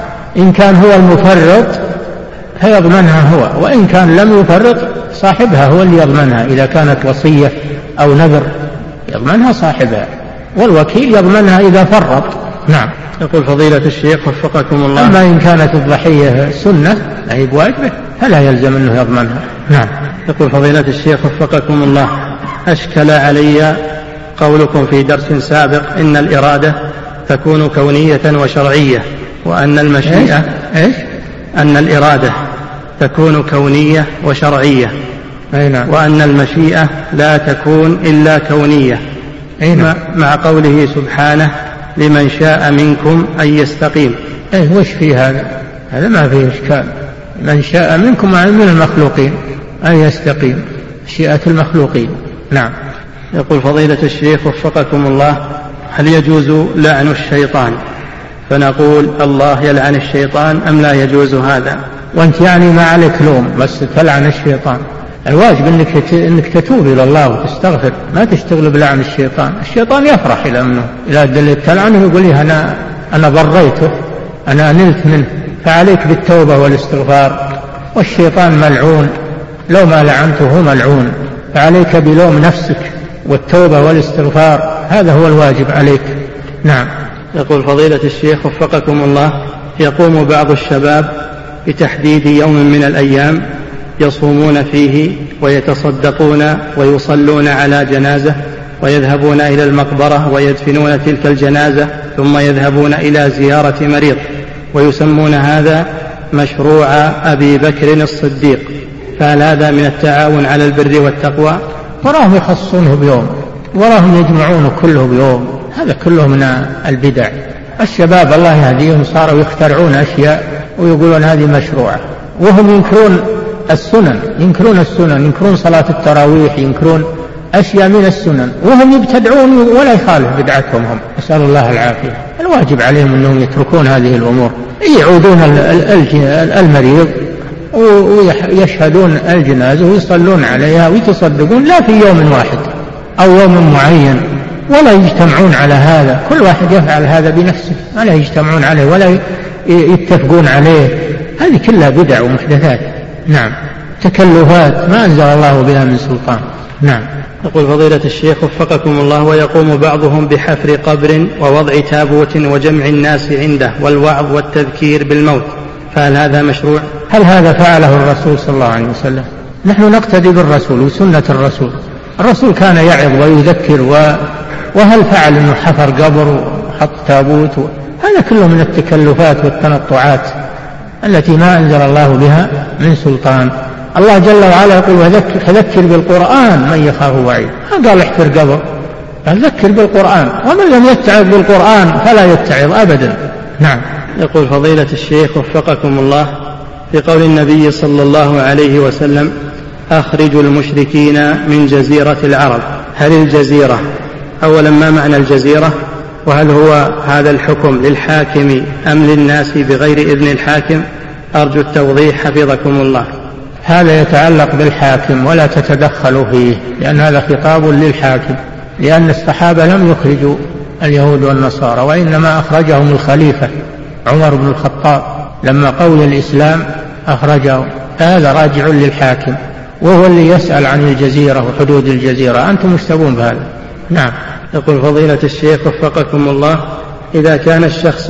إن كان هو المفرط فيضمنها هو، وإن كان لم يفرط صاحبها هو اللي يضمنها. إذا كانت وصية أو نذر يضمنها صاحبها، والوكيل يضمنها إذا فرط. نعم. يقول فضيلة الشيخ وفقكم الله: أما إن كانت الضحية سنة أي بواجبه فلا يلزم أنه يضمنها. نعم. يقول فضيلة الشيخ وفقكم الله: أشكل علي قولكم في درس سابق إن الإرادة تكون كونية وشرعية، وأن المشيئة إيش؟ إيش؟ أن الإرادة تكون كونية وشرعية، أين؟ وأن المشيئة لا تكون إلا كونية، أين؟ مع قوله سبحانه لمن شاء منكم أن يستقيم. إيه وش في هذا؟ هذا ما فيه إشكال. من شاء منكم من المخلوقين أن يستقيم، مشيئة المخلوقين. نعم. يقول فضيلة الشيخ وفقكم الله: هل يجوز لعن الشيطان؟ فنقول الله يلعن الشيطان أم لا يجوز هذا؟ وأنت يعني ما عليك لوم، بس تلعن الشيطان. الواجب أنك أنك تتوب إلى الله وتستغفر، ما تشتغل بلعن الشيطان. الشيطان يفرح إلى أنه إلى دليل تلعنه يقول لي أنا أنا ضريته، أنا نلت منه، فعليك بالتوبة والاستغفار. والشيطان ملعون، لو ما لعنته ملعون، فعليك بلوم نفسك والتوبة والاستغفار، هذا هو الواجب عليك. نعم. يقول فضيلة الشيخ وفقكم الله، يقوم بعض الشباب بتحديد يوم من الأيام يصومون فيه ويتصدقون ويصلون على جنازة ويذهبون إلى المقبرة ويدفنون تلك الجنازة ثم يذهبون إلى زيارة مريض، ويسمون هذا مشروع أبي بكر الصديق، فهل هذا من التعاون على البر والتقوى؟ وراهم يخصونه بيوم، وراهم يجمعونه كله بيوم، هذا كله من البدع. الشباب الله يهديهم صاروا يخترعون أشياء ويقولون هذه مشروعة، وهم ينكرون السنن، ينكرون السنن، ينكرون صلاة التراويح، ينكرون أشياء من السنن، وهم يبتدعون ولا يخالف بدعتهم هم، نسأل الله العافية. الواجب عليهم أنهم يتركون هذه الأمور، يعودون المريض ويشهدون الجنازة ويصلون عليها ويتصدقون، لا في يوم واحد أو يوم معين، ولا يجتمعون على هذا، كل واحد يفعل هذا بنفسه، ولا يجتمعون عليه ولا يتفقون عليه، هذه كلها بدع ومحدثات. نعم، تكلفات ما أنزل الله بها من سلطان. نعم. يقول فضيلة الشيخ وفقكم الله، ويقوم بعضهم بحفر قبر ووضع تابوت وجمع الناس عنده والوعظ والتذكير بالموت، فهل هذا مشروع؟ هل هذا فعله الرسول صلى الله عليه وسلم؟ نحن نقتدي بالرسول وسنة الرسول، الرسول كان يعظ ويذكر، و... وهل فعل أنه حفر قبر وحط تابوت و... هذا كله من التكلفات والتنطعات التي ما أنزل الله بها من سلطان. الله جل وعلا يقول وذكر فذكر بالقرآن من يخاف وعيد، ما قال احفر قبر، قال ذكر بالقرآن، ومن لم يتعظ بالقرآن فلا يتعظ أبدا. نعم. يقول فضيلة الشيخ وفقكم الله، في قول النبي صلى الله عليه وسلم أخرجوا المشركين من جزيرة العرب، هل الجزيرة أولا ما معنى الجزيرة، وهل هو هذا الحكم للحاكم أم للناس بغير إذن الحاكم؟ أرجو التوضيح حفظكم الله. هذا يتعلق بالحاكم ولا تتدخلوا فيه، لأن هذا خطاب للحاكم، لأن الصحابة لم يخرجوا اليهود والنصارى، وإنما أخرجهم الخليفة عمر بن الخطاب لما قول الإسلام أخرجهم، هذا راجع للحاكم، وهو اللي يسأل عن الجزيرة وحدود الجزيرة، أنتم مشتبون بهذا. نعم. يقول فضيلة الشيخ وفقكم الله، إذا كان الشخص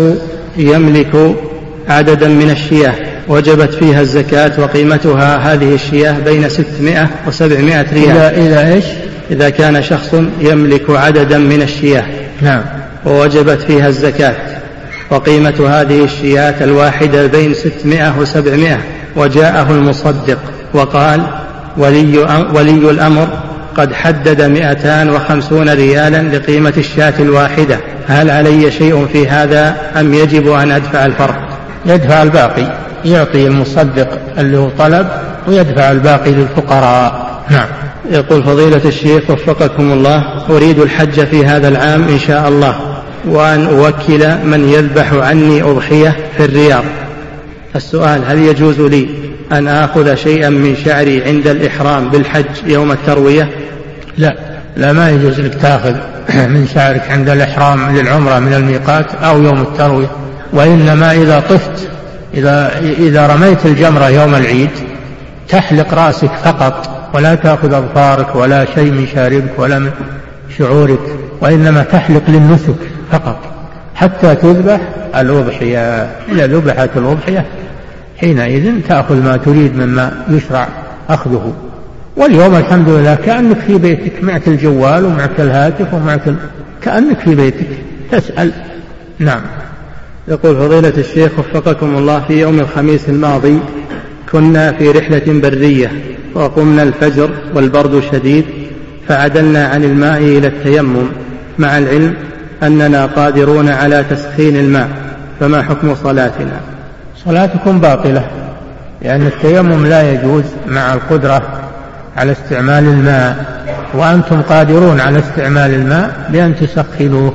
يملك عددا من الشياه وجبت فيها الزكاة وقيمتها هذه الشياه بين ستمائة وسبعمائة ريال، إذا, إذا, إيش؟ إذا كان شخص يملك عددا من الشياه نعم ووجبت فيها الزكاة وقيمة هذه الشياه الواحدة بين ستمائة وسبعمائة، وجاءه المصدق وقال ولي, ولي الأمر قد حدد مئتان وخمسون ريالا لقيمة الشاة الواحدة، هل علي شيء في هذا أم يجب أن أدفع الفرق؟ يدفع الباقي، يعطي المصدق اللي هو طلب ويدفع الباقي للفقراء. نعم. يقول فضيلة الشيخ وفقكم الله، أريد الحج في هذا العام إن شاء الله، وأن أوكل من يذبح عني أضحية في الرياض. السؤال، هل يجوز لي أن آخذ شيئا من شعري عند الإحرام بالحج يوم التروية؟ لا لا، ما يجوز لك تأخذ من شعرك عند الإحرام للعمرة من الميقات أو يوم التروية، وإنما إذا طفت، إذا, إذا رميت الجمرة يوم العيد تحلق رأسك فقط، ولا تأخذ أظفارك ولا شيء من شاربك ولا من شعورك، وإنما تحلق للنسك فقط حتى تذبح الأضحية. إذا ذبحت الأضحية حينئذ تأخذ ما تريد مما يشرع أخذه. واليوم الحمد لله كأنك في بيتك، معك الجوال ومعك الهاتف ومعك ال... كأنك في بيتك تسأل. نعم. يقول فضيلة الشيخ وفقكم الله، في يوم الخميس الماضي كنا في رحلة برية وقمنا الفجر والبرد شديد، فعدلنا عن الماء إلى التيمم، مع العلم أننا قادرون على تسخين الماء، فما حكم صلاتنا؟ صلاتكم باطلة، لأن التيمم لا يجوز مع القدرة على استعمال الماء، وأنتم قادرون على استعمال الماء بأن تسخنوه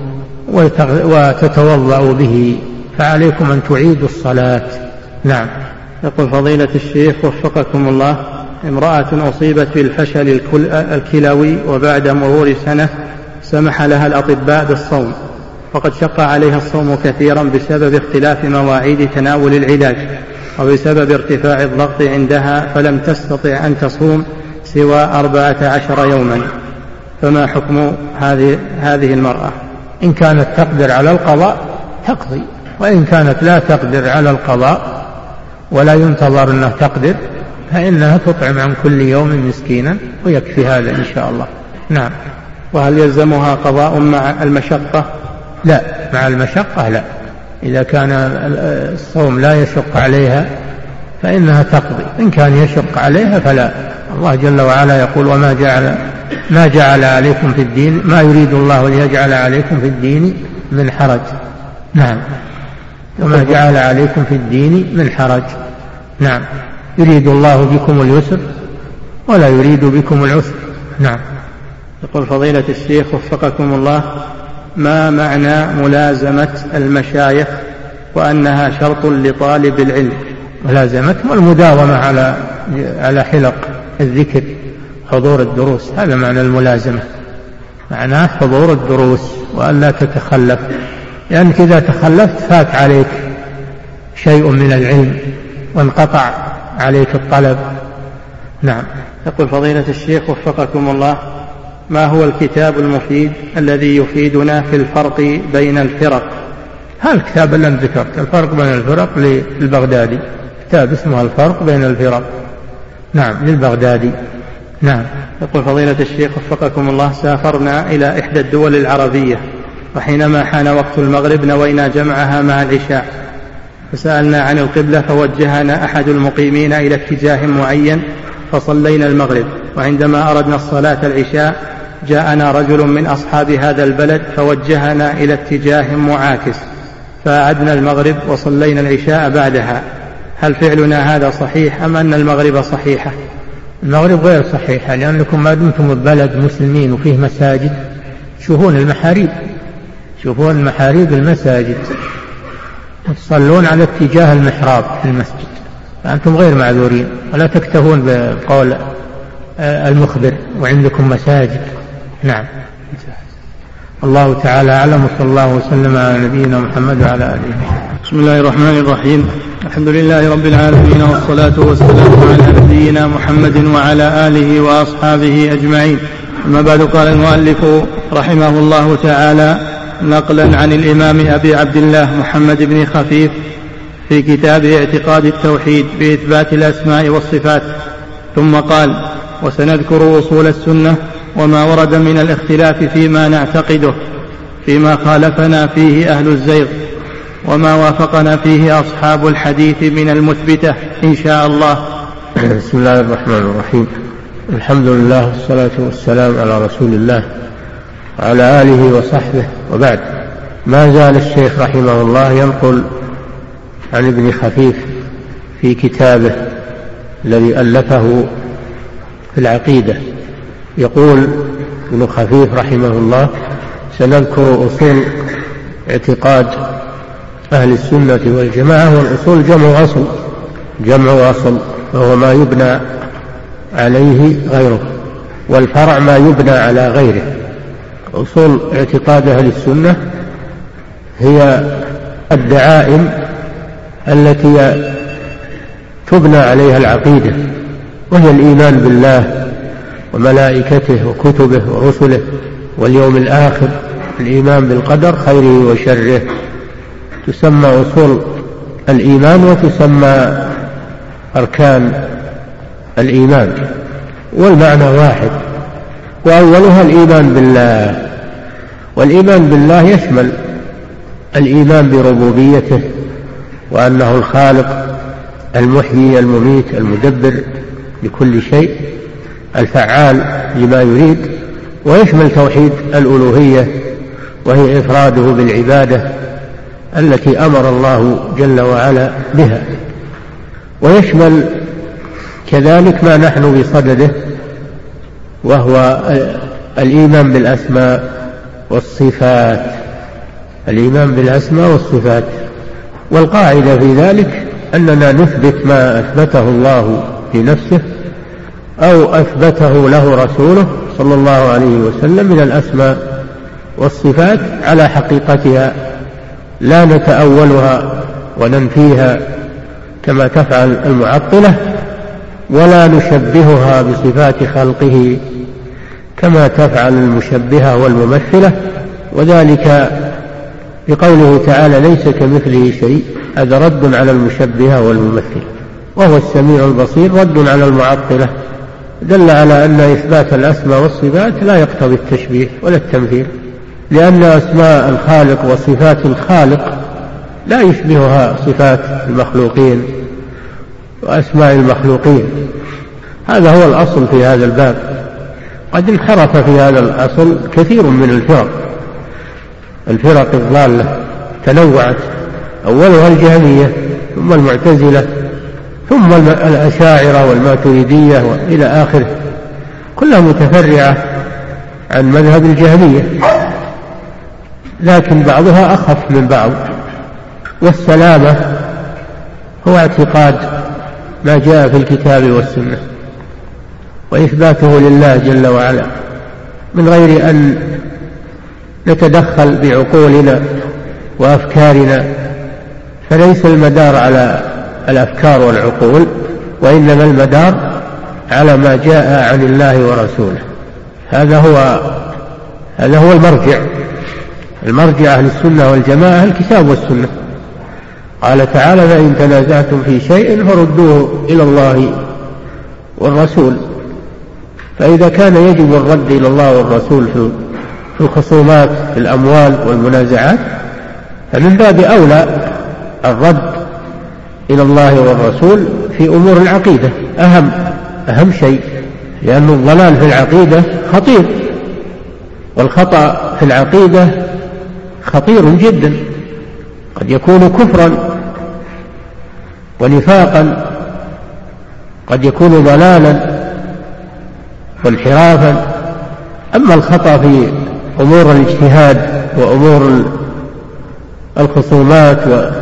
وتتوضأوا به، فعليكم أن تعيدوا الصلاة. نعم. يقول فضيلة الشيخ وفقكم الله، امرأة أصيبت بالفشل الكلوي وبعد مرور سنة سمح لها الأطباء بالصوم، وقد شق عليها الصوم كثيرا بسبب اختلاف مواعيد تناول العلاج وبسبب ارتفاع الضغط عندها، فلم تستطع أن تصوم سوى أربعة عشر يوما، فما حكم هذه هذه المرأة؟ إن كانت تقدر على القضاء تقضي، وإن كانت لا تقدر على القضاء ولا ينتظر أنها تقدر فإنها تطعم عن كل يوم مسكينا ويكفي هذا إن شاء الله. نعم. وهل يلزمها قضاء مع المشقة؟ لا، مع المشقة لا. إذا كان الصوم لا يشق عليها فإنها تقضي، إن كان يشق عليها فلا. الله جل وعلا يقول وما جعل ما جعل عليكم في الدين ما يريد الله ليجعل عليكم في الدين من حرج. نعم. وما جعل عليكم في الدين من حرج. نعم. يريد الله بكم اليسر ولا يريد بكم العسر. نعم. يقول فضيلة الشيخ وفقكم الله، ما معنى ملازمة المشايخ وأنها شرط لطالب العلم؟ ملازمة والمداومة على على حلق الذكر، حضور الدروس، هذا معنى الملازمة، معناه حضور الدروس وأن لا تتخلف، لأنك إذا تخلفت فات عليك شيء من العلم وانقطع عليك الطلب. نعم. يقول فضيلة الشيخ وفقكم الله، ما هو الكتاب المفيد الذي يفيدنا في الفرق بين الفرق؟ هذا الكتاب اللي ذكرت، الفرق بين الفرق للبغدادي، كتاب اسمه الفرق بين الفرق. نعم، للبغدادي. نعم. يقول فضيلة الشيخ وفقكم الله، سافرنا إلى إحدى الدول العربية، وحينما حان وقت المغرب نوينا جمعها مع العشاء، فسألنا عن القبلة فوجهنا أحد المقيمين إلى اتجاه معين فصلينا المغرب، وعندما أردنا الصلاة العشاء جاءنا رجل من أصحاب هذا البلد فوجهنا إلى اتجاه معاكس، فأعدنا المغرب وصلينا العشاء بعدها، هل فعلنا هذا صحيح أم أن المغرب صحيحة؟ المغرب غير صحيحة، لأنكم ما دمتم ببلد مسلمين وفيه مساجد تشوفون المحاريب، تشوفون محاريب المساجد وتصلون على اتجاه المحراب في المسجد، فأنتم غير معذورين، ولا تكتفون بقول المخبر وعندكم مساجد. نعم. الله تعالى أعلم، وصلى الله وسلم على نبينا محمد وعلى آله. بسم الله الرحمن الرحيم، الحمد لله رب العالمين، والصلاة والسلام على نبينا محمد وعلى آله وأصحابه أجمعين. أما بعد، قال المؤلف رحمه الله تعالى نقلا عن الإمام أبي عبد الله محمد بن خفيف في كتاب اعتقاد التوحيد بإثبات الأسماء والصفات، ثم قال: وسنذكر أصول السنة وما ورد من الاختلاف فيما نعتقده، فيما خالفنا فيه أهل الزيغ، وما وافقنا فيه أصحاب الحديث من المثبتة إن شاء الله. بسم الله الرحمن الرحيم، الحمد لله والصلاة والسلام على رسول الله وعلى آله وصحبه، وبعد. ما زال الشيخ رحمه الله ينقل عن ابن خفيف في كتابه الذي ألفه في العقيدة، يقول ابن خفيف رحمه الله: سنذكر أصول اعتقاد أهل السنة والجماعة. والأصول جمع أصل، جمع أصل وهو ما يبنى عليه غيره، والفرع ما يبنى على غيره. أصول اعتقاد أهل السنة هي الدعائم التي تبنى عليها العقيدة، وهي الإيمان بالله وملائكته وكتبه ورسله واليوم الآخر، الإيمان بالقدر خيره وشره، تسمى أصول الإيمان وتسمى أركان الإيمان، والمعنى واحد، وأولها الإيمان بالله. والإيمان بالله يشمل الإيمان بربوبيته، وأنه الخالق المحيي المميت المدبر لكل شيء الفعال لما يريد، ويشمل توحيد الألوهية وهي إفراده بالعبادة التي أمر الله جل وعلا بها، ويشمل كذلك ما نحن بصدده وهو الإيمان بالأسماء والصفات، الإيمان بالأسماء والصفات. والقاعدة في ذلك أننا نثبت ما أثبته الله لنفسه أو أثبته له رسوله صلى الله عليه وسلم من الأسماء والصفات على حقيقتها، لا نتأولها وننفيها كما تفعل المعطلة، ولا نشبهها بصفات خلقه كما تفعل المشبهة والممثلة، وذلك بقوله تعالى ليس كمثله شيء، هذا رد على المشبهة والممثلة، وهو السميع البصير رد على المعطلة، دل على أن إثبات الأسماء والصفات لا يقتضي التشبيه ولا التمثيل، لأن أسماء الخالق وصفات الخالق لا يشبهها صفات المخلوقين وأسماء المخلوقين. هذا هو الأصل في هذا الباب. قد انحرف في هذا الأصل كثير من الفرق الفرق الضالة، تنوعت، أولها الجهمية، ثم المعتزلة، ثم الأشاعرة والماتريدية وإلى آخره، كلها متفرعة عن مذهب الجهمية، لكن بعضها أخف من بعض. والسلامة هو اعتقاد ما جاء في الكتاب والسنة وإثباته لله جل وعلا من غير أن نتدخل بعقولنا وأفكارنا، فليس المدار على الأفكار والعقول، وإنما المدار على ما جاء عن الله ورسوله. هذا هو هذا هو المرجع المرجع أهل السنة والجماعة الكتاب والسنة. قال تعالى فإن تنازعتم في شيء فردوه إلى الله والرسول. فإذا كان يجب الرد إلى الله والرسول في الخصومات في الأموال والمنازعات، فمن باب أولى الرد إلى الله والرسول في أمور العقيدة، أهم أهم شيء، لأن الضلال في العقيدة خطير، والخطأ في العقيدة خطير جدا، قد يكون كفرا ونفاقا، قد يكون ضلالا وانحرافا. أما الخطأ في أمور الاجتهاد وأمور الخصومات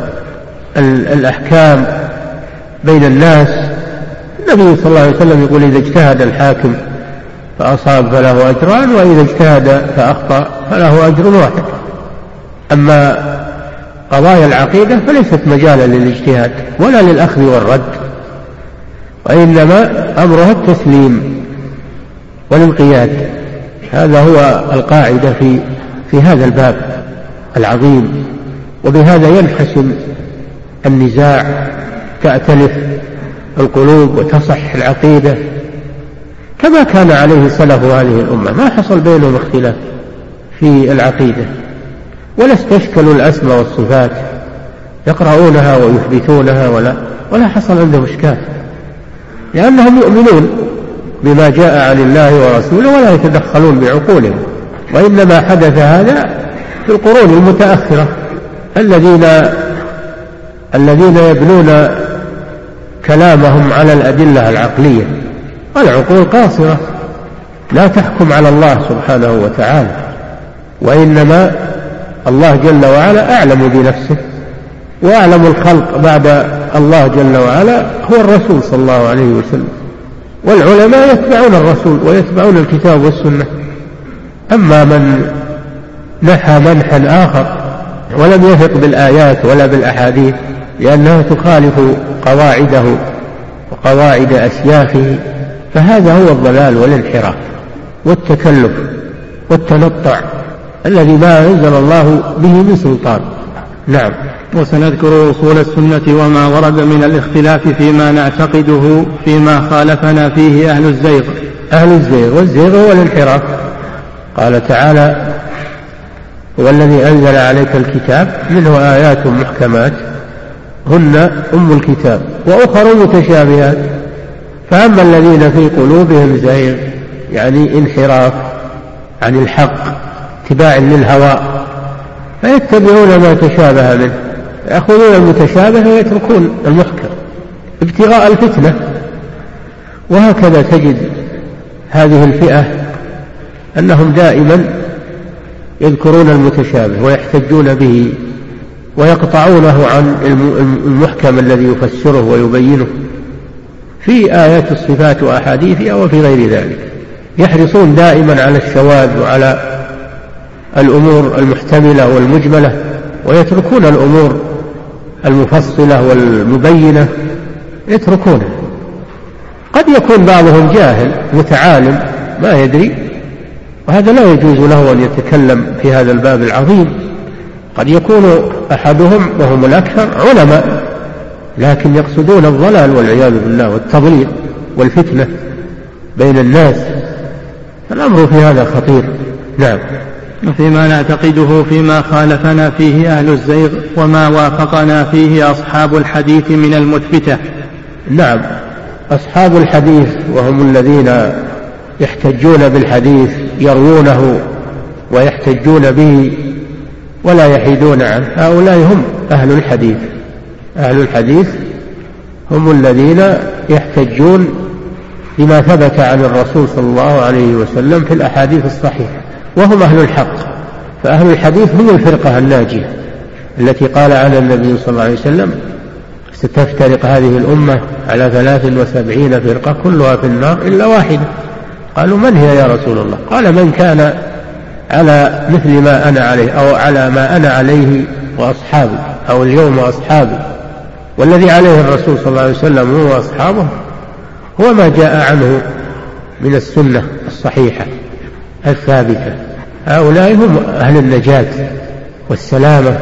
والأحكام بين الناس، النبي صلى الله عليه وسلم يقول إذا اجتهد الحاكم فأصاب فله أجران، وإذا اجتهد فأخطأ فله أجر واحد. أما قضايا العقيدة فليست مجالا للاجتهاد ولا للأخذ والرد، وإنما أمرها التسليم والانقياد. هذا هو القاعدة في في هذا الباب العظيم، وبهذا ينحسم النزاع، تأتلف القلوب وتصح العقيدة كما كان عليه سلف هذه الأمة، ما حصل بينهم اختلاف في العقيدة، ولا استشكلوا الأسماء والصفات، يقرؤونها ويثبتونها، ولا ولا حصل عندهم إشكال، لأنهم يؤمنون بما جاء عن الله ورسوله ولا يتدخلون بعقولهم. وإنما حدث هذا في القرون المتأخرة، الذين الذين يبنون كلامهم على الأدلة العقلية، والعقول قاصرة لا تحكم على الله سبحانه وتعالى، وإنما الله جل وعلا أعلم بنفسه، وأعلم الخلق بعد الله جل وعلا هو الرسول صلى الله عليه وسلم، والعلماء يتبعون الرسول ويتبعون الكتاب والسنة. أما من نحى منحا آخر ولم يثق بالآيات ولا بالأحاديث لأنها تخالف قواعده وقواعد أسيافه، فهذا هو الضلال والانحراف والتكلف والتنطع الذي ما أنزل الله به من سلطان. نعم. وسنذكر أصول السنة وما ورد من الاختلاف فيما نعتقده فيما خالفنا فيه أهل الزيغ. أهل الزيغ، والزيغ هو الانحراف. قال تعالى هو الذي أنزل عليك الكتاب منه آيات محكمات هن أم الكتاب وأخر متشابهات، فأما الذين في قلوبهم زيغ يعني انحراف عن الحق اتباع للهوى فيتبعون ما تشابه منه، يأخذون المتشابه ويتركون المحكم ابتغاء الفتنة. وهكذا تجد هذه الفئة أنهم دائما يذكرون المتشابه ويحتجون به ويقطعونه عن المحكم الذي يفسره ويبينه في آيات الصفات وأحاديثها وفي غير ذلك، يحرصون دائما على الشواذ وعلى الأمور المحتملة والمجملة ويتركون الأمور المفصلة والمبينة، يتركونها. قد يكون بعضهم جاهل متعالم ما يدري، وهذا لا يجوز له أن يتكلم في هذا الباب العظيم. قد يكون أحدهم وهم الأكثر علماء لكن يقصدون الضلال والعياذ بالله والتضليل والفتنة بين الناس، الأمر في هذا خطير. نعم. فيما نعتقده فيما خالفنا فيه أهل الزيغ وما وافقنا فيه أصحاب الحديث من المثبتة. نعم، أصحاب الحديث وهم الذين يحتجون بالحديث، يروونه ويحتجون به ولا يحيدون عنه، هؤلاء هم أهل الحديث. أهل الحديث هم الذين يحتجون بما ثبت عن الرسول صلى الله عليه وسلم في الأحاديث الصحيحة، وهم أهل الحق. فأهل الحديث هم الفرقة الناجية التي قال عنها النبي صلى الله عليه وسلم: ستفترق هذه الأمة على ثلاث وسبعين فرقة كلها في النار إلا واحدة. قالوا: من هي يا رسول الله؟ قال: من كان على مثل ما أنا عليه أو على ما أنا عليه وأصحابي، أو اليوم وأصحابي. والذي عليه الرسول صلى الله عليه وسلم هو وأصحابه هو ما جاء عنه من السنة الصحيحة الثابتة. هؤلاء هم أهل النجاة والسلامة،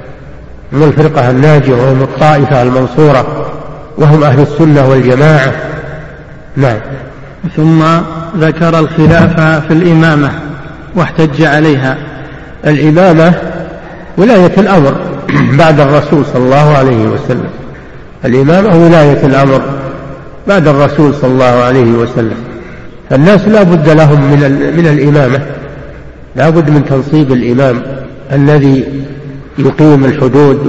هم الفرقة الناجية، وهم الطائفة المنصورة، وهم أهل السنة والجماعة. نعم. ثم ذكر الخلاف في الإمامة واحتج عليها. الإمامة ولاية الأمر بعد الرسول صلى الله عليه وسلم. الإمامة ولاية الأمر بعد الرسول صلى الله عليه وسلم. الناس لا بد لهم من, من الإمامة، لا بد من تنصيب الإمام الذي يقيم الحدود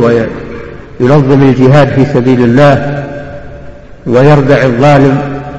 وينظم الجهاد في سبيل الله ويردع الظالم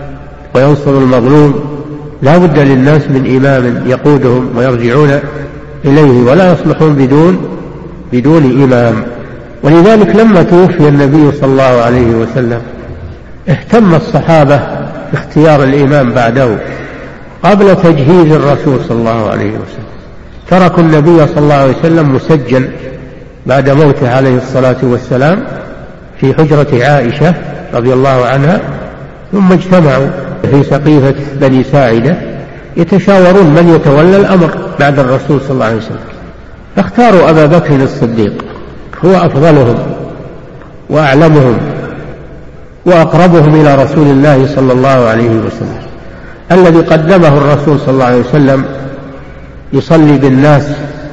وينصر المظلوم. لا بد للناس من إمام يقودهم ويرجعون إليه، ولا يصلحون بدون بدون إمام. ولذلك لما توفي النبي صلى الله عليه وسلم اهتم الصحابة باختيار الإمام بعده قبل تجهيز الرسول صلى الله عليه وسلم. تركوا النبي صلى الله عليه وسلم مسجن بعد موته عليه الصلاة والسلام في حجرة عائشة رضي الله عنها، ثم اجتمعوا في سقيفة بني ساعدة يتشاورون من يتولى الأمر بعد الرسول صلى الله عليه وسلم، فاختاروا أبا بكر الصديق، هو أفضلهم وأعلمهم وأقربهم إلى رسول الله صلى الله عليه وسلم، الذي قدمه الرسول صلى الله عليه وسلم يصلي بالناس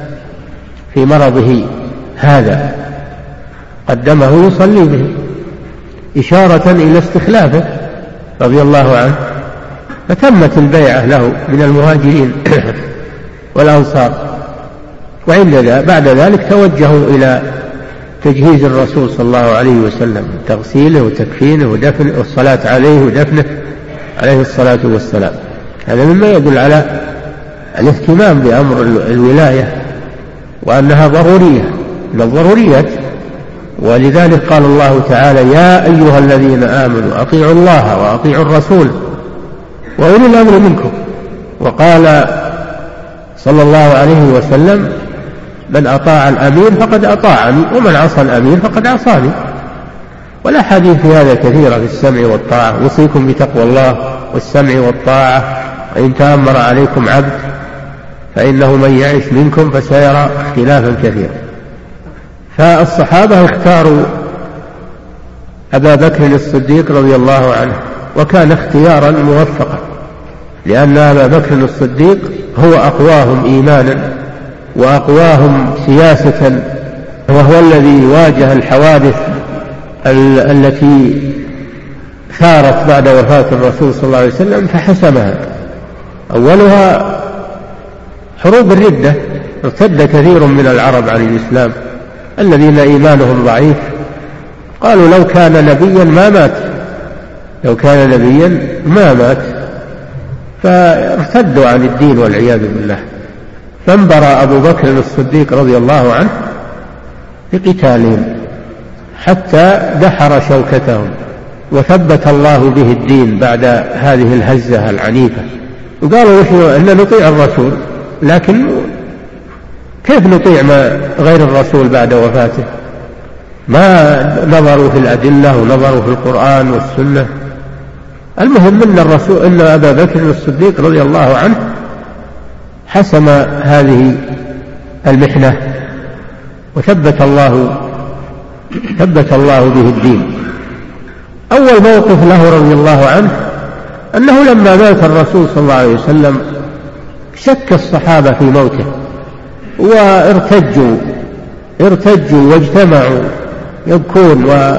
في مرضه هذا، قدمه يصلي به إشارة إلى استخلافه رضي الله عنه. فتمت البيعة له من المهاجرين والأنصار. وعند ذلك بعد ذلك توجهوا إلى تجهيز الرسول صلى الله عليه وسلم، تغسيله وتكفينه ودفنه والصلاة عليه ودفنه عليه الصلاة والسلام. هذا مما يدل على الاهتمام بأمر الولاية وأنها ضرورية من الضروريات. ولذلك قال الله تعالى: يا أيها الذين آمنوا أطيعوا الله وأطيعوا الرسول وأولي الأمر منكم. وقال صلى الله عليه وسلم: من أطاع الأمير فقد أطاعني ومن عصى الأمير فقد عصاني. والأحاديث في هذا كثيرة في السمع والطاعة. وصيكم بتقوى الله والسمع والطاعة، وإن تأمر عليكم عبد فإنه من يعش منكم فسيرى اختلافا كثيرا. فالصحابة اختاروا أبا بكر الصديق رضي الله عنه، وكان اختيارا موفقا، لأن أبا بكر الصديق هو أقواهم إيمانا وأقواهم سياسة، وهو الذي واجه الحوادث التي ثارت بعد وفاة الرسول صلى الله عليه وسلم فحسمها. أولها حروب الردة، ارتد كثير من العرب عن الإسلام الذين إيمانهم ضعيف، قالوا لو كان نبيا ما مات، لو كان نبيا ما مات، فارتدوا عن الدين والعياذ بالله. فانبرى أبو بكر الصديق رضي الله عنه بقتالهم حتى دحر شوكتهم، وثبت الله به الدين بعد هذه الهزة العنيفة. وقالوا نحن أن نطيع الرسول، لكن كيف نطيع ما غير الرسول بعد وفاته؟ ما نظروا في الأدلة ونظروا في القرآن والسنة. المهم أن الرسول أن أبا بكر الصديق رضي الله عنه حسم هذه المحنة وثبت الله ثبت الله به الدين. أول موقف له رضي الله عنه أنه لما مات الرسول صلى الله عليه وسلم شك الصحابة في موته وارتجوا ارتجوا واجتمعوا يبكون، و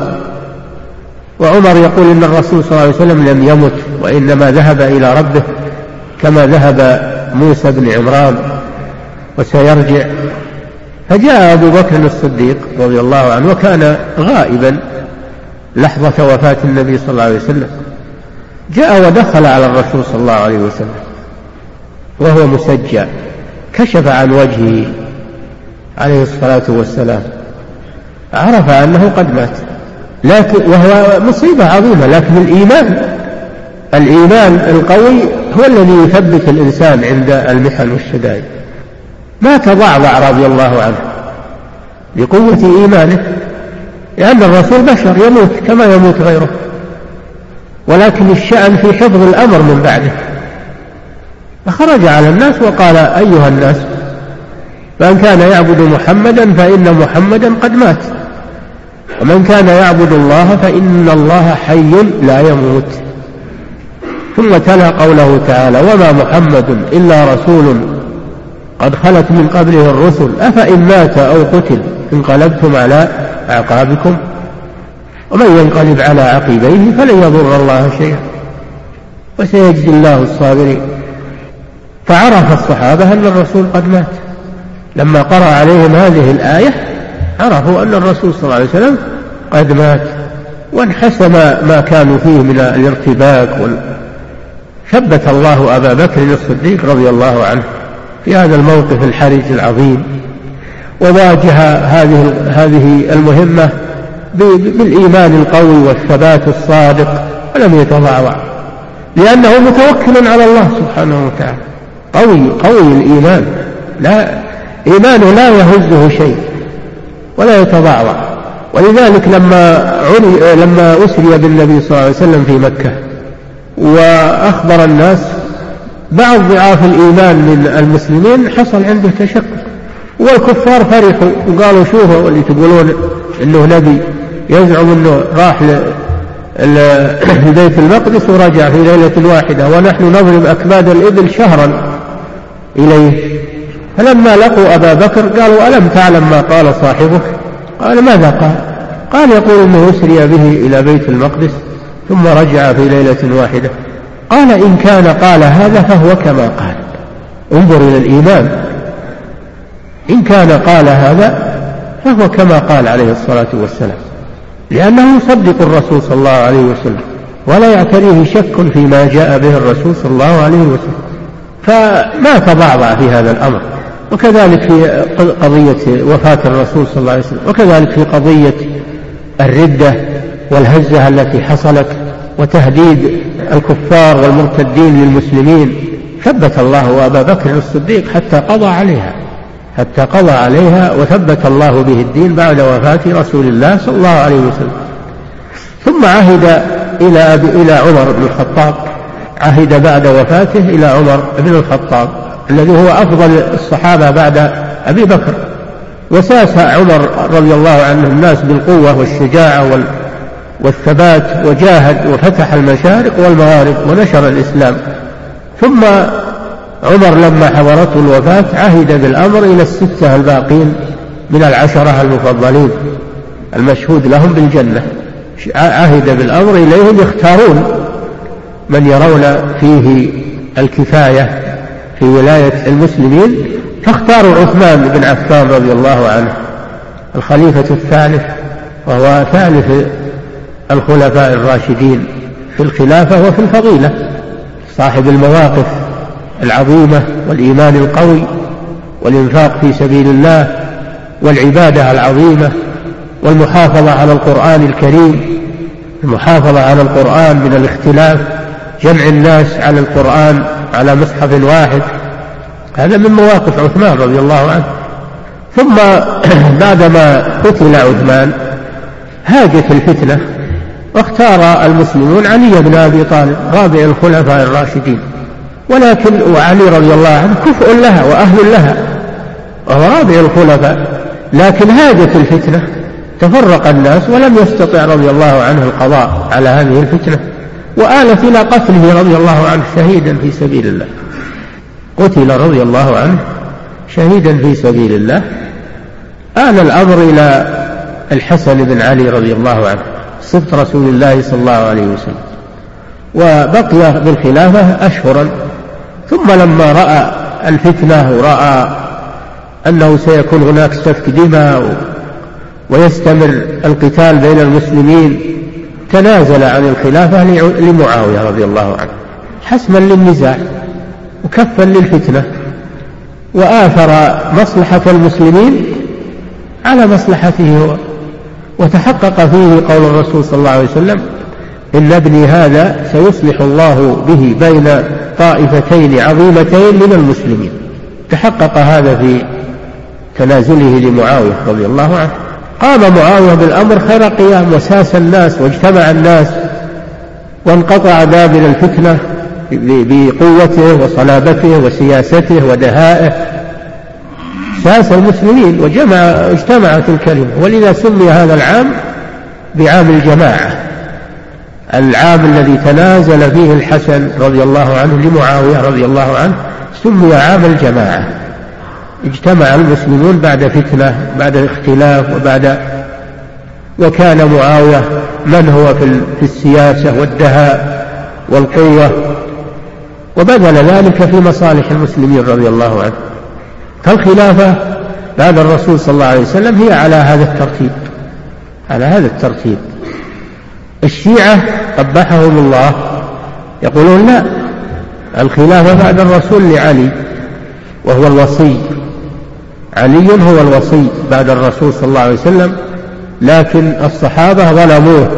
وعمر يقول إن الرسول صلى الله عليه وسلم لم يمت وإنما ذهب إلى ربه كما ذهب موسى بن عمران وسيرجع. فجاء أبو بكر الصديق رضي الله عنه وكان غائبا لحظة وفاة النبي صلى الله عليه وسلم، جاء ودخل على الرسول صلى الله عليه وسلم وهو مسجى، كشف عن وجهه عليه الصلاة والسلام، عرف أنه قد مات، لكن وهو مصيبة عظيمة. لكن الإيمان الإيمان القوي هو الذي يثبت الإنسان عند المحن والشدائد. ما تضعضع رضي الله عنه بقوة إيمانه، لأن الرسول بشر يموت كما يموت غيره، ولكن الشأن في حفظ الأمر من بعده. فخرج على الناس وقال: أيها الناس، من كان يعبد محمدا فإن محمدا قد مات، ومن كان يعبد الله فإن الله حي لا يموت. ثم تلا قوله تعالى: وما محمد إلا رسول قد خلت من قبله الرسل أفإن مات أو قتل انقلبتم على أعقابكم ومن ينقلب على عقبيه فلن يضر الله شيئا وسيجزي الله الصابرين. فعرف الصحابة أن الرسول قد مات. لما قرأ عليهم هذه الآية عرفوا أن الرسول صلى الله عليه وسلم قد مات، وانحسم ما كانوا فيه من الارتباك. ثبت الله أبا بكر الصديق رضي الله عنه في هذا الموقف الحرج العظيم، وواجه هذه هذه المهمة بالإيمان القوي والثبات الصادق، ولم يتضعضع لأنه متوكل على الله سبحانه وتعالى، قوي قوي الإيمان، لا إيمانه لا يهزه شيء ولا يتضعضع. ولذلك لما لما أسري بالنبي صلى الله عليه وسلم في مكة وأخبر الناس، بعض ضعاف الإيمان من المسلمين حصل عنده تشقق، والكفار فرحوا وقالوا: شوفوا اللي تقولون إنه نبي يزعم إنه راح لبيت المقدس ورجع في ليلة واحدة، ونحن نضرب أكباد الإبل شهرا إليه. فلما لقوا أبا بكر قالوا: ألم تعلم ما قال صاحبك؟ قال: ماذا قال؟ قال: يقول إنه أسري به إلى بيت المقدس ثم رجع في ليلة واحدة. قال: إن كان قال هذا فهو كما قال. انظر إلى الإيمان، إن كان قال هذا فهو كما قال عليه الصلاة والسلام، لأنه يصدق الرسول صلى الله عليه وسلم ولا يعتريه شك فيما جاء به الرسول صلى الله عليه وسلم، فما تضعضع في هذا الأمر. وكذلك في قضية وفاة الرسول صلى الله عليه وسلم، وكذلك في قضية الردة والهزة التي حصلت وتهديد الكفار والمرتدين للمسلمين، ثبت الله أبا بكر الصديق حتى قضى عليها حتى قضى عليها وثبت الله به الدين بعد وفاة رسول الله صلى الله عليه وسلم. ثم عهد إلى, أبي إلى عمر بن الخطاب، عهد بعد وفاته إلى عمر بن الخطاب الذي هو أفضل الصحابة بعد أبي بكر، وساس عمر رضي الله عنه الناس بالقوة والشجاعة والثبات، وجاهد وفتح المشارق والمغارب ونشر الإسلام. ثم عمر لما حضرته الوفاة عهد بالأمر إلى الستة الباقين من العشرة المفضلين المشهود لهم بالجنة، عهد بالأمر إليهم يختارون من يرون فيه الكفاية في ولاية المسلمين، فاختاروا عثمان بن عفان رضي الله عنه الخليفة الثالث، وهو ثالث الخلفاء الراشدين في الخلافة وفي الفضيلة، صاحب المواقف العظيمة والإيمان القوي والإنفاق في سبيل الله والعبادة العظيمة والمحافظة على القرآن الكريم، المحافظة على القرآن من الاختلاف، جمع الناس على القرآن على مصحف واحد، هذا من مواقف عثمان رضي الله عنه. ثم بعدما قتل عثمان هاجت الفتنة، واختار المسلمون علي بن أبي طالب رابع الخلفاء الراشدين، ولكن وعلي رضي الله عنه كفء لها وأهل لها وهو رابع الخلفاء، لكن هاجت الفتنة، تفرق الناس ولم يستطع رضي الله عنه القضاء على هذه الفتنة، وآلت إلى قتله رضي الله عنه شهيدا في سبيل الله. قتل رضي الله عنه شهيدا في سبيل الله. آل الأمر إلى الحسن بن علي رضي الله عنه صفت رسول الله صلى الله عليه وسلم، وبقي بالخلافة أشهرا، ثم لما رأى الفتنة ورأى أنه سيكون هناك سفك دماء ويستمر القتال بين المسلمين تنازل عن الخلافة لمعاوية رضي الله عنه حسما للنزاع وكفا للفتنة، وآثر مصلحة المسلمين على مصلحته هو، وتحقق فيه قول الرسول صلى الله عليه وسلم: إن ابني هذا سيصلح الله به بين طائفتين عظيمتين من المسلمين. تحقق هذا في تنازله لمعاوية رضي الله عنه. قام معاوية بالأمر خير قيام، وساس الناس واجتمع الناس، وانقطع دابر الفتنة بقوته وصلابته وسياسته ودهائه، ساس المسلمين وجمع اجتمعت الكلمة، ولذا سمي هذا العام بعام الجماعة، العام الذي تنازل فيه الحسن رضي الله عنه لمعاوية رضي الله عنه سمي عام الجماعة. اجتمع المسلمون بعد فتنة، بعد اختلاف، وبعد وكان معاوية من هو في السياسة والدهاء والقوة، وبذل ذلك في مصالح المسلمين رضي الله عنه. فالخلافة بعد الرسول صلى الله عليه وسلم هي على هذا الترتيب، على هذا الترتيب. الشيعة قبحهم الله يقولون لا، الخلافة بعد الرسول لعلي وهو الوصي، علي هو الوصي بعد الرسول صلى الله عليه وسلم، لكن الصحابة ظلموه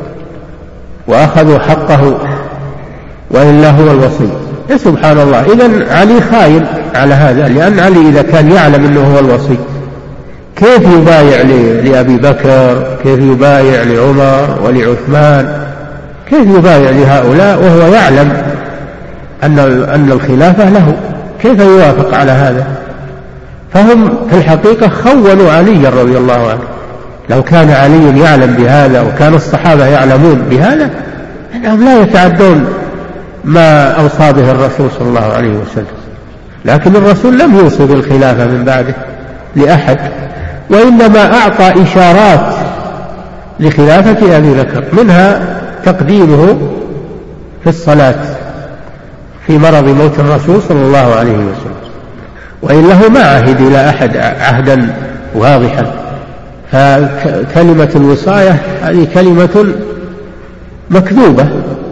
وأخذوا حقه وإلا هو الوصي. يا سبحان الله، إذن علي خاين على هذا، لأن علي إذا كان يعلم أنه هو الوصي كيف يبايع لأبي بكر، كيف يبايع لعمر ولعثمان، كيف يبايع لهؤلاء وهو يعلم أن أن الخلافة له؟ كيف يوافق على هذا؟ فهم في الحقيقة خونوا علي رضي الله عنه. لو كان علي يعلم بهذا وكان الصحابة يعلمون بهذا أنهم لا يتعدون ما أوصى به الرسول صلى الله عليه وسلم، لكن الرسول لم يوصي بالخلافة من بعده لأحد، وإنما أعطى إشارات لخلافة أبي بكر، منها تقديمه في الصلاة في مرض موت الرسول صلى الله عليه وسلم، وإلا هو ما عهد إلى أحد عهدا واضحا. فكلمة الوصاية هذه كلمة مكذوبة،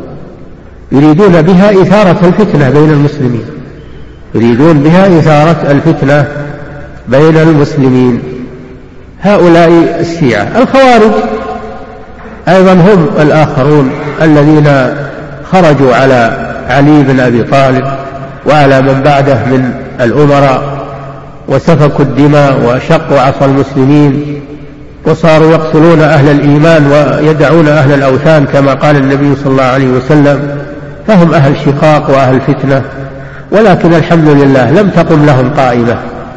يريدون بها إثارة الفتنة بين المسلمين، يريدون بها إثارة الفتنة بين المسلمين. هؤلاء الشيعة. الخوارج أيضا هم الآخرون الذين خرجوا على علي بن أبي طالب وعلى من بعده من الأمراء، وسفكوا الدماء وشقوا عصا المسلمين، وصاروا يقتلون أهل الإيمان ويدعون أهل الأوثان كما قال النبي صلى الله عليه وسلم. فهم أهل شقاق وأهل فتنة، ولكن الحمد لله لم تقم لهم قائمة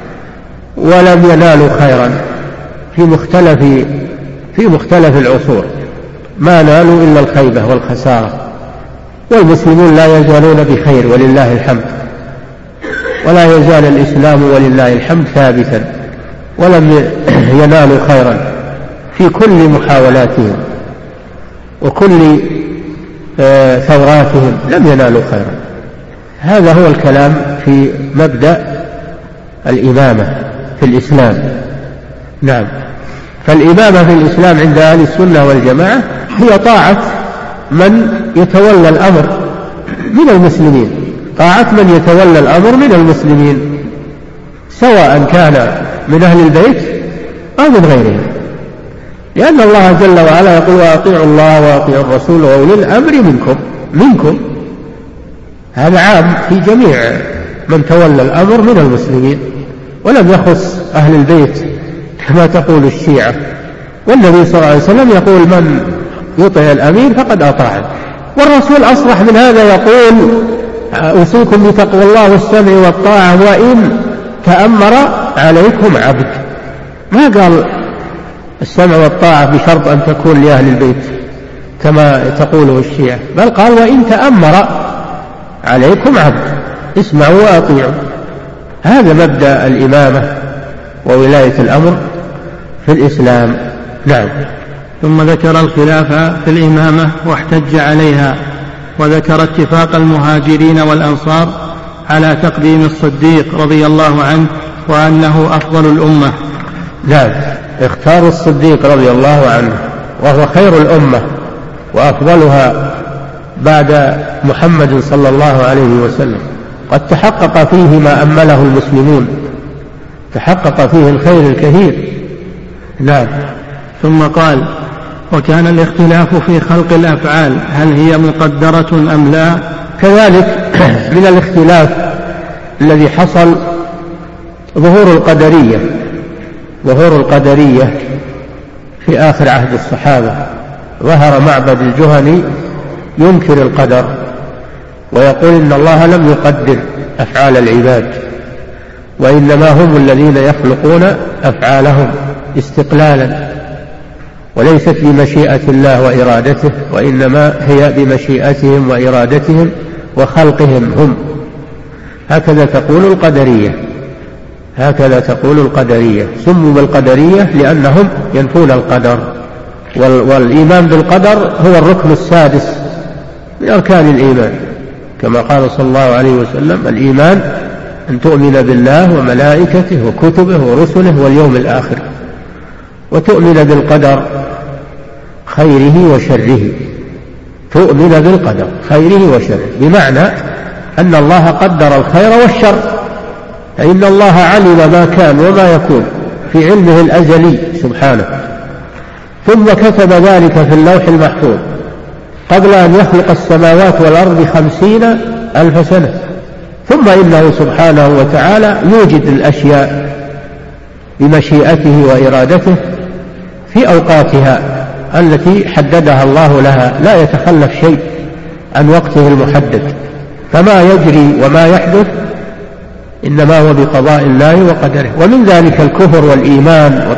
ولم ينالوا خيرا في مختلف في مختلف العصور، ما نالوا إلا الخيبة والخسارة، والمسلمون لا يزالون بخير ولله الحمد، ولا يزال الإسلام ولله الحمد ثابتا، ولم ينالوا خيرا في كل محاولاتهم وكل ثوراتهم، لم ينالوا خيرا. هذا هو الكلام في مبدأ الإمامة في الإسلام. نعم. فالإمامة في الإسلام عند أهل السنة والجماعة هي طاعة من يتولى الأمر من المسلمين، طاعة من يتولى الأمر من المسلمين، سواء كان من أهل البيت أو من غيرهم، لأن الله جل وعلا يقول: وأطيعوا الله وأطيعوا الرسول وأولي الأمر منكم منكم هذا عام في جميع من تولى الأمر من المسلمين. ولم يخص أهل البيت كما تقول الشيعة. والنبي صلى الله عليه وسلم يقول من يطع الأمير فقد أطاع، والرسول أصرح من هذا يقول أوصيكم بتقوى الله والسمع والطاعة وإن تأمر عليكم عبد. ما قال السمع والطاعة بشرط أن تكون لأهل البيت كما تقوله الشيعة، بل قال وإن تأمر عليكم عبد، اسمعوا وأطيعوا. هذا مبدأ الإمامة وولاية الأمر في الإسلام. نعم. ثم ذكر الخلاف في الإمامة واحتج عليها، وذكر اتفاق المهاجرين والأنصار على تقديم الصديق رضي الله عنه وأنه أفضل الأمة. نعم، اختار الصديق رضي الله عنه وهو خير الأمة وأفضلها بعد محمد صلى الله عليه وسلم، قد تحقق فيه ما أمله المسلمون، تحقق فيه الخير الكثير. نعم. ثم قال وكان الاختلاف في خلق الأفعال هل هي مقدرة أم لا؟ كذلك من الاختلاف الذي حصل ظهور القدرية، ظهور القدرية في آخر عهد الصحابة. ظهر معبد الجهني ينكر القدر ويقول إن الله لم يقدر أفعال العباد، وإنما هم الذين يخلقون أفعالهم استقلالا، وليست بمشيئة الله وإرادته، وإنما هي بمشيئتهم وإرادتهم وخلقهم هم. هكذا تقول القدرية، هكذا تقول القدرية. سموا بالقدرية لأنهم ينفون القدر، والإيمان بالقدر هو الركن السادس من أركان الإيمان، كما قال صلى الله عليه وسلم الإيمان أن تؤمن بالله وملائكته وكتبه ورسله واليوم الآخر، وتؤمن بالقدر خيره وشره. تؤمن بالقدر خيره وشره بمعنى أن الله قدر الخير والشر، فإن الله علم ما كان وما يكون في علمه الأزلي سبحانه، ثم كتب ذلك في اللوح المحفوظ قبل أن يخلق السماوات والأرض بخمسين ألف سنة. ثم إنه سبحانه وتعالى يوجد الأشياء بمشيئته وإرادته في أوقاتها التي حددها الله لها، لا يتخلف شيء عن وقته المحدد، فما يجري وما يحدث إنما هو بقضاء الله وقدره. ومن ذلك الكفر والإيمان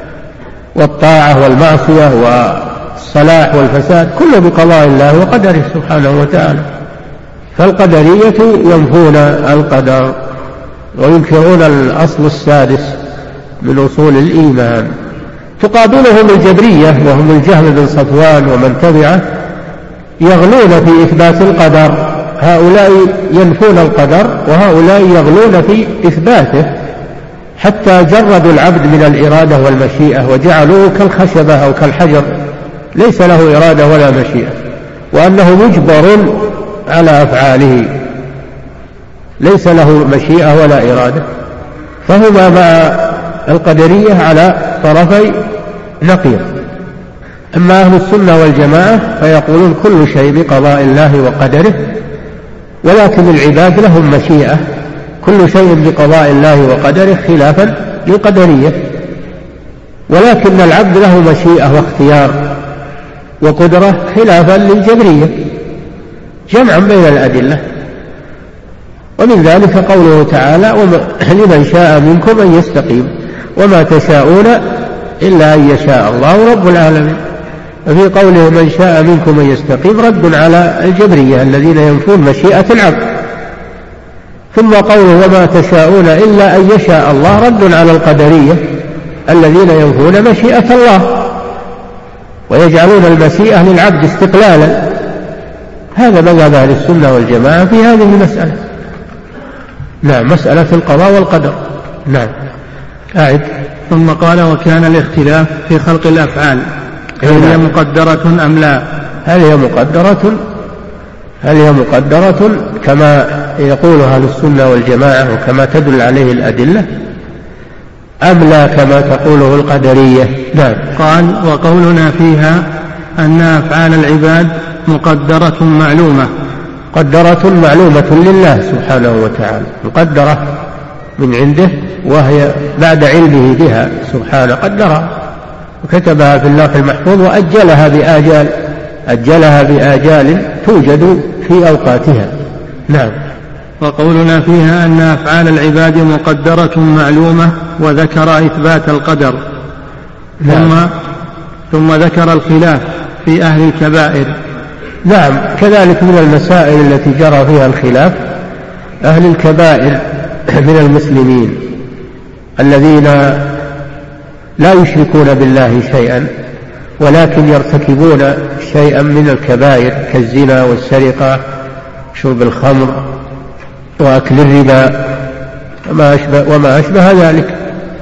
والطاعة والمعصية والصلاح والفساد كله بقضاء الله وقدره سبحانه وتعالى. فالقدرية ينفون القدر وينكرون الأصل السادس من أصول الإيمان. تقابلهم الجبرية وهم الجهم بن صفوان ومن تبعه، يغلون في إثبات القدر. هؤلاء ينفون القدر وهؤلاء يغلون في إثباته، حتى جردوا العبد من الإرادة والمشيئة وجعلوه كالخشبة أو كالحجر، ليس له إرادة ولا مشيئة، وأنه مجبر على أفعاله، ليس له مشيئة ولا إرادة. فهما مع القدرية على طرفي نقيض. أما أهل السنة والجماعة فيقولون كل شيء بقضاء الله وقدره، ولكن العباد لهم مشيئة، كل شيء بقضاء الله وقدره خلافا للقدرية، ولكن العبد له مشيئة واختيار وقدرة خلافا للجبرية، جمعا بين الأدلة. ومن ذلك قوله تعالى لمن شاء منكم أن يستقيم وما تشاءون إلا أن يشاء الله رب العالمين. وفي قوله من شاء منكم أن يستقيم رد على الجبرية الذين ينفون مشيئة العبد. ثم قوله وما تشاءون إلا أن يشاء الله رد على القدرية الذين ينفون مشيئة الله ويجعلون المشيئة للعبد استقلالا. هذا مذهب أهل السنة والجماعة في هذه المسألة. نعم، مسألة القضاء والقدر. نعم. أعد. ثم قال وكان الاختلاف في خلق الأفعال هل هي مقدرة أم لا؟ هل هي مقدرة هل هي مقدرة كما يقول أهل السنة والجماعة وكما تدل عليه الأدلة، أم لا كما تقوله القدرية؟ نعم. قال وقولنا فيها أن أفعال العباد مقدرة معلومة. مقدرة معلومة لله سبحانه وتعالى، مقدرة من عنده، وهي بعد علمه بها سبحانه قدرها وكتبها في اللوح المحفوظ وأجلها بآجال أجلها بآجال توجد في أوقاتها. نعم. وقولنا فيها أن أفعال العباد مقدرة معلومة، وذكر إثبات القدر. نعم. ثم ثم ذكر الخلاف في أهل الكبائر. نعم، كذلك من المسائل التي جرى فيها الخلاف أهل الكبائر من المسلمين الذين لا يشركون بالله شيئا ولكن يرتكبون شيئا من الكبائر كالزنا والسرقة شرب الخمر وأكل الربا وما أشبه, وما أشبه ذلك.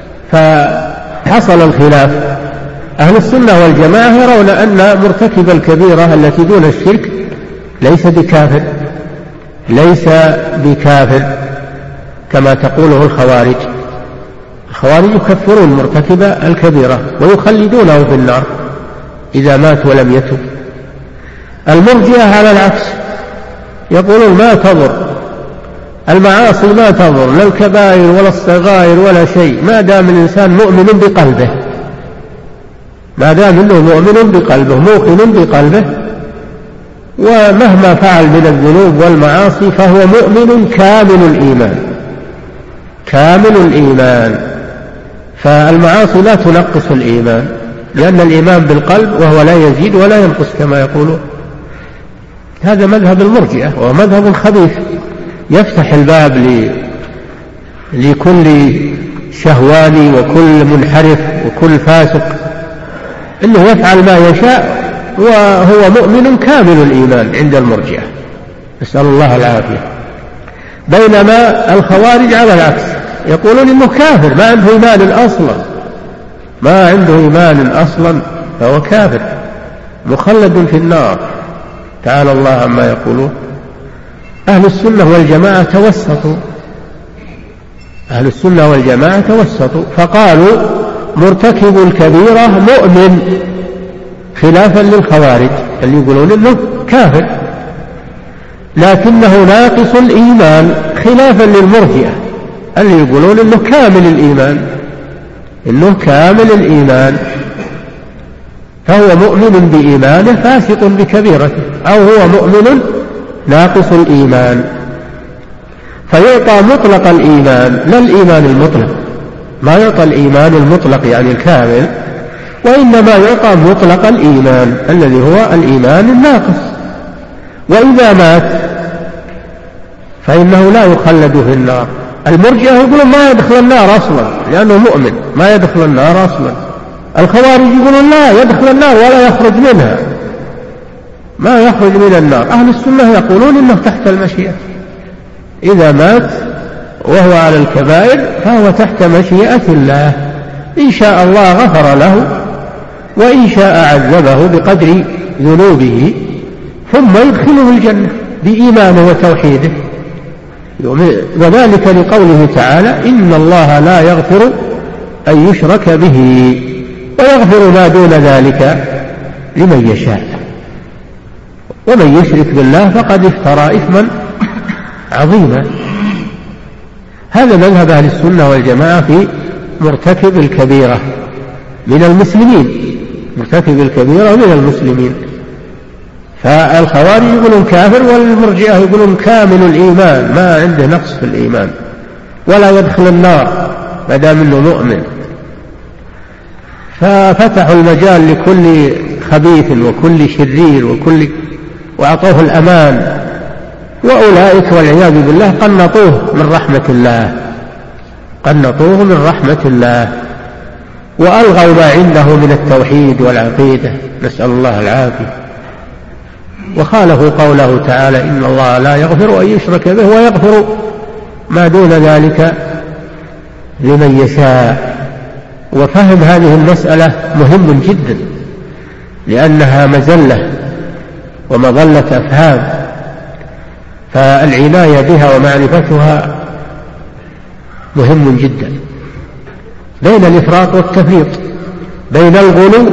فحصل الخلاف. أهل السنة والجماعة يرون أن مرتكب الكبيرة التي دون الشرك ليس بكافر ليس بكافر كما تقوله الخوارج. الخوارج يكفرون مرتكب الكبيرة ويخلدونه في النار إذا مات ولم يتب. المرجئة على العكس يقولون ما تضر المعاصي، ما تضر لا الكبائر ولا الصغائر ولا شيء ما دام الإنسان مؤمن بقلبه، ما دام انه مؤمن بقلبه موقن بقلبه، ومهما فعل من الذنوب والمعاصي فهو مؤمن كامل الإيمان كامل الإيمان. فالمعاصي لا تنقص الإيمان، لأن الإيمان بالقلب وهو لا يزيد ولا ينقص كما يقولون. هذا مذهب المرجئة ومذهب خبيث يفتح الباب ل... لكل شهواني وكل منحرف وكل فاسق إنه يفعل ما يشاء وهو مؤمن كامل الإيمان عند المرجئة، نسأل الله العافية. بينما الخوارج على العكس يقولون إنه كافر ما عنده إيمان أصلا ما عنده إيمان أصلا فهو كافر مخلد في النار، تعالى الله عما يقولون. أهل السنة والجماعة توسطوا أهل السنة والجماعة توسطوا فقالوا مرتكب الكبيرة مؤمن، خلافا للخوارج اللي يقولون إنه كافر لكنه ناقص الإيمان، خلافا للمرجئة اللي يقولون إنه كامل الإيمان إنه كامل الإيمان فهو مؤمن بإيمانه فاسق بكبيرته، أو هو مؤمن ناقص الإيمان. فيعطى مطلق الإيمان لا الإيمان المطلق، ما يعطى الإيمان المطلق يعني الكامل، وإنما يعطى مطلق الإيمان الذي هو الإيمان الناقص. وإذا مات فإنه لا يخلد في النار. المرجئة يقولون ما يدخل النار أصلا لأنه مؤمن ما يدخل النار أصلا. الخوارج يقولون لا يدخل النار ولا يخرج منها ما يخرج من النار. أهل السنة يقولون إنه تحت المشيئة، إذا مات وهو على الكبائر فهو تحت مشيئة الله، إن شاء الله غفر له وإن شاء عذبه بقدر ذنوبه ثم يدخله الجنة بإيمانه وتوحيده. وذلك لقوله تعالى إن الله لا يغفر أن يشرك به ويغفر ما دون ذلك لمن يشاء، ومن يشرك بالله فقد افترى إثما عظيما. هذا مذهب أهل السنة والجماعة في مرتكب الكبيرة من المسلمين مرتكب الكبيرة من المسلمين. فالخوارج يقولون كافر والمرجئة يقولون كامل الإيمان ما عنده نقص في الإيمان ولا يدخل النار ما دام انه مؤمن. ففتحوا المجال لكل خبيث وكل شرير وكل وأعطوه الأمان، وأولئك والعياذ بالله قنطوه من رحمة الله قنطوه من رحمة الله وألغوا ما عنده من التوحيد والعقيدة، نسأل الله العافية. وخالفوا قوله تعالى إن الله لا يغفر أن يشرك به ويغفر ما دون ذلك لمن يشاء. وفهم هذه المسألة مهم جدا لأنها مزلة ومظلة أفهام، فالعناية بها ومعرفتها مهم جدا، بين الإفراط والتفريط، بين الغلو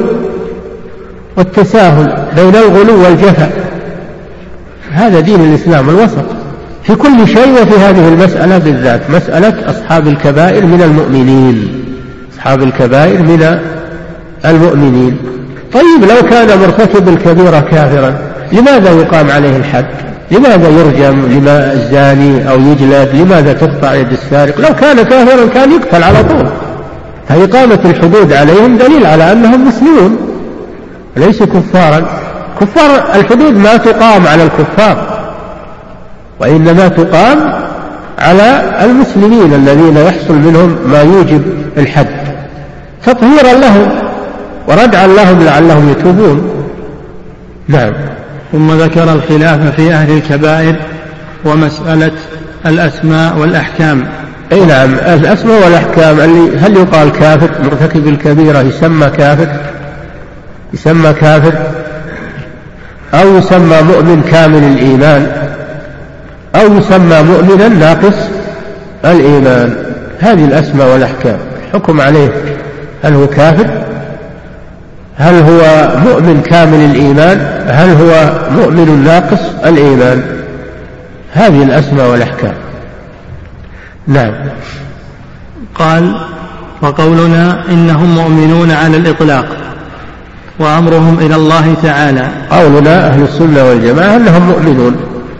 والتساهل، بين الغلو والجفاء. هذا دين الإسلام الوسط في كل شيء وفي هذه المسألة بالذات، مسألة أصحاب الكبائر من المؤمنين، أصحاب الكبائر من المؤمنين. طيب لو كان مرتكب الكبيرة كافرا لماذا يقام عليه الحد؟ لماذا يرجم؟ لما الزاني أو يجلد؟ لماذا تقطع يد السارق؟ لو كان كافرا كان يقتل على طول. فإقامة الحدود عليهم دليل على أنهم مسلمون ليسوا كفارا. كفار الحدود ما تقام على الكفار، وإنما تقام على المسلمين الذين يحصل منهم ما يوجب الحد تطهيرا لهم وردعا لهم لعلهم يتوبون. نعم. ثم ذكر الخلاف في أهل الكبائر ومسألة الأسماء والأحكام. أي نعم، الأسماء والأحكام، هل يقال كافر مرتكب الكبيرة يسمى كافر يسمى كافر أو يسمى مؤمن كامل الإيمان أو يسمى مؤمنا ناقص الإيمان؟ هذه الأسماء والأحكام الحكم عليه، هل هو كافر؟ هل هو مؤمن كامل الإيمان؟ هل هو مؤمن ناقص الإيمان؟ هذه الأسماء والأحكام. نعم. قال: وقولنا إنهم مؤمنون على الإطلاق وأمرهم إلى الله تعالى. قولنا أهل السنة والجماعة أنهم مؤمنون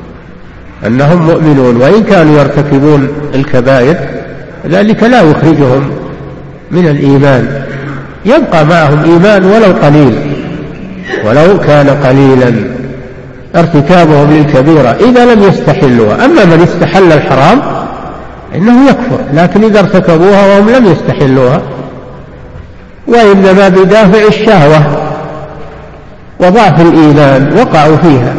أنهم مؤمنون وإن كانوا يرتكبون الكبائر ذلك لا يخرجهم من الإيمان، يبقى معهم إيمان ولو قليل ولو كان قليلا ارتكابهم للكبيرة إذا لم يستحلوها. أما من استحل الحرام إنه يكفر، لكن إذا ارتكبوها وهم لم يستحلوها وإنما بدافع الشهوة وضعف الإيمان وقعوا فيها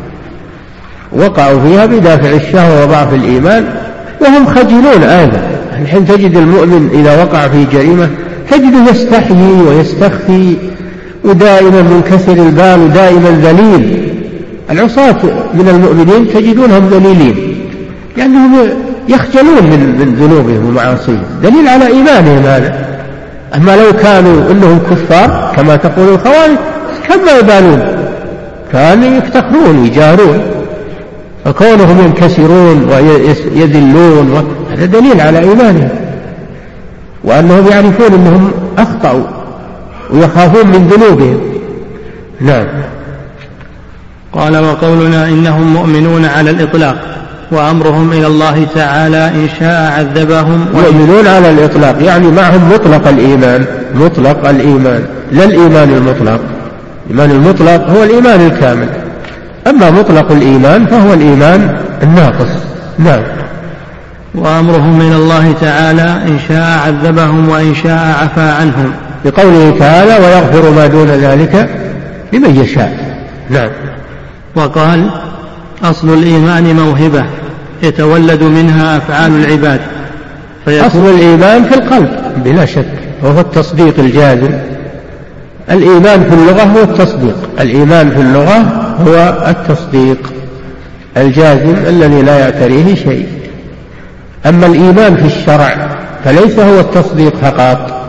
وقعوا فيها بدافع الشهوة وضعف الإيمان وهم خجلون أيضا. الحين تجد المؤمن إذا وقع في جريمة تجده يستحيي ويستخفي ودائما منكسر البال ودائما ذليل. العصاة من المؤمنين تجدونهم ذليلين لأنهم يخجلون من من ذنوبهم ومعاصيهم، دليل على إيمانهم هذا. أما لو كانوا إنهم كفار كما تقول الخوارج كما يبالون، كانوا يفتخرون يجارون، فكونهم ينكسرون ويذلون هذا دليل على إيمانهم وأنهم يعرفون أنهم أخطأوا ويخافون من ذنوبهم. نعم. قال: وقولنا إنهم مؤمنون على الإطلاق وأمرهم إلى الله تعالى إن شاء عذبهم. مؤمنون على الإطلاق يعني معهم مطلق الإيمان، مطلق الإيمان لا الإيمان المطلق. الإيمان المطلق هو الإيمان الكامل، أما مطلق الإيمان فهو الإيمان الناقص. نعم. وأمرهم إلى الله تعالى إن شاء عذبهم وإن شاء عفى عنهم، بقوله تعالى: ويغفر ما دون ذلك لمن يشاء. نعم. وقال: أصل الإيمان موهبة يتولد منها أفعال العباد. أصل الإيمان في القلب بلا شك وهو التصديق الجازم. الإيمان في اللغة هو التصديق، الإيمان في اللغة هو التصديق الجازم الذي لا يعتريه شيء. أما الإيمان في الشرع فليس هو التصديق فقط،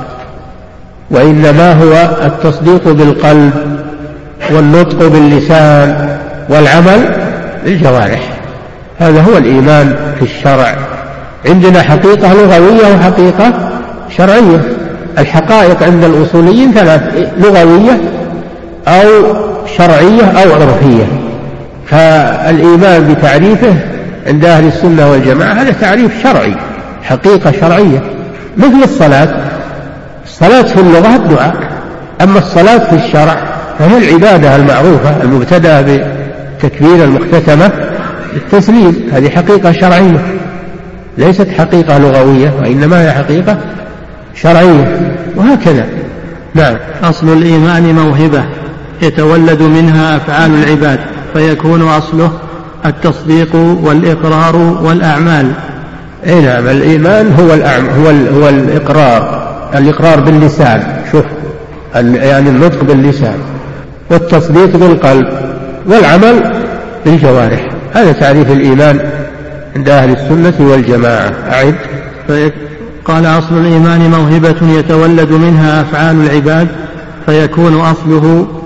وإنما هو التصديق بالقلب والنطق باللسان والعمل بالجوارح. هذا هو الإيمان في الشرع. عندنا حقيقة لغوية وحقيقة شرعية. الحقائق عند الأصوليين ثلاث: لغوية أو شرعية أو عرفية. فالإيمان بتعريفه عند أهل السنة والجماعة هذا تعريف شرعي، حقيقة شرعية، مثل الصلاة. الصلاة في اللغة الدعاء، أما الصلاة في الشرع فهي العبادة المعروفة المبتدأة بالتكبير المختتمة بالتسليم. هذه حقيقة شرعية ليست حقيقة لغوية، وإنما هي حقيقة شرعية، وهكذا. نعم. أصل الإيمان موهبة يتولد منها أفعال العباد فيكون أصله التصديق والإقرار والأعمال. أي نعم. الإيمان هو هو هو الإقرار، الإقرار باللسان، شوف يعني النطق باللسان، والتصديق بالقلب، والعمل بالجوارح. هذا تعريف الإيمان عند أهل السنة والجماعة. أعد. قال: أصل الإيمان موهبة يتولد منها أفعال العباد فيكون أصله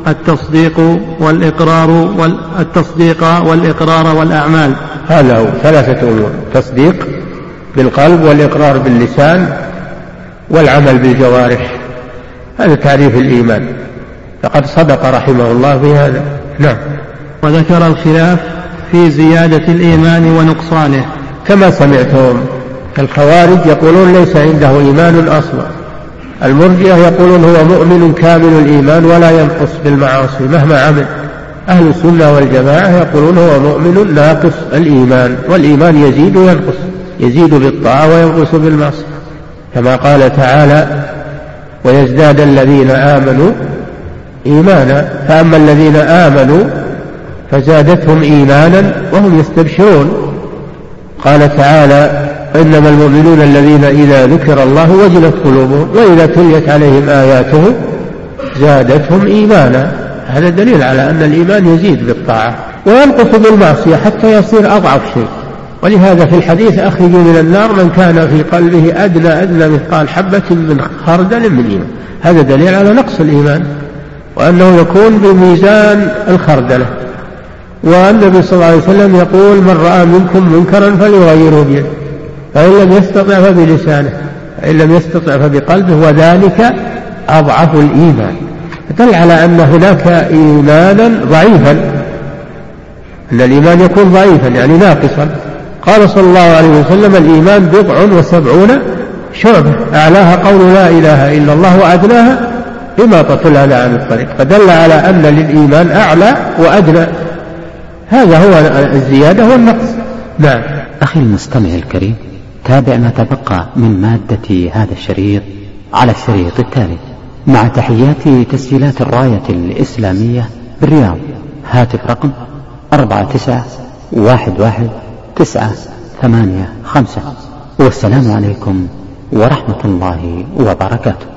التصديق والإقرار والتصديق والإقرار والأعمال. هذا هو ثلاثة أمور: تصديق بالقلب، والإقرار باللسان، والعمل بالجوارح. هذا تعريف الإيمان، فقد صدق رحمه الله في هذا. نعم. وذكر الخلاف في زيادة الإيمان ونقصانه كما سمعتم. الخوارج يقولون ليس عنده إيمان أصلا، المرجئة يقولون هو مؤمن كامل الإيمان ولا ينقص بالمعاصي مهما عمل. أهل السنة والجماعة يقولون هو مؤمن ناقص الإيمان، والإيمان يزيد وينقص، يزيد بالطاعة وينقص بالمعصية، كما قال تعالى: ويزداد الذين آمنوا إيمانا. فأما الذين آمنوا فزادتهم إيمانا وهم يستبشرون. قال تعالى: إنما المؤمنون الذين إذا ذكر الله وجلت قلوبهم وإذا تليت عليهم آياته زادتهم إيمانا. هذا دليل على أن الإيمان يزيد بالطاعة وينقص بالمعصية حتى يصير أضعف شيء. ولهذا في الحديث: أخرجوا من النار من كان في قلبه أدنى أدنى مثقال حبة من خردل من إيمان. هذا دليل على نقص الإيمان، وأنه يكون بميزان الخردلة. والنبي صلى الله عليه وسلم يقول: من رأى منكم منكرا فليغيره بيده، فإن لم يستطع فبلسانه، فإن لم يستطع فبقلبه، وذلك أضعف الإيمان. دل على أن هناك إيمانا ضعيفا، أن الإيمان يكون ضعيفا يعني ناقصا. قال صلى الله عليه وسلم: الإيمان بضع وسبعون شعبة، أعلاها قول لا إله إلا الله، وأدناها إماطة الأذى عن الطريق. فدل على أن للإيمان أعلى وأدنى، هذا هو الزيادة والنقص. نعم. أخي المستمع الكريم، تابع ما تبقى من مادة هذا الشريط على الشريط التالي، مع تحيات تسجيلات الراية الإسلامية بالرياض. هاتف رقم أربعة تسعة واحد واحد تسعة ثمانية خمسة. والسلام عليكم ورحمة الله وبركاته.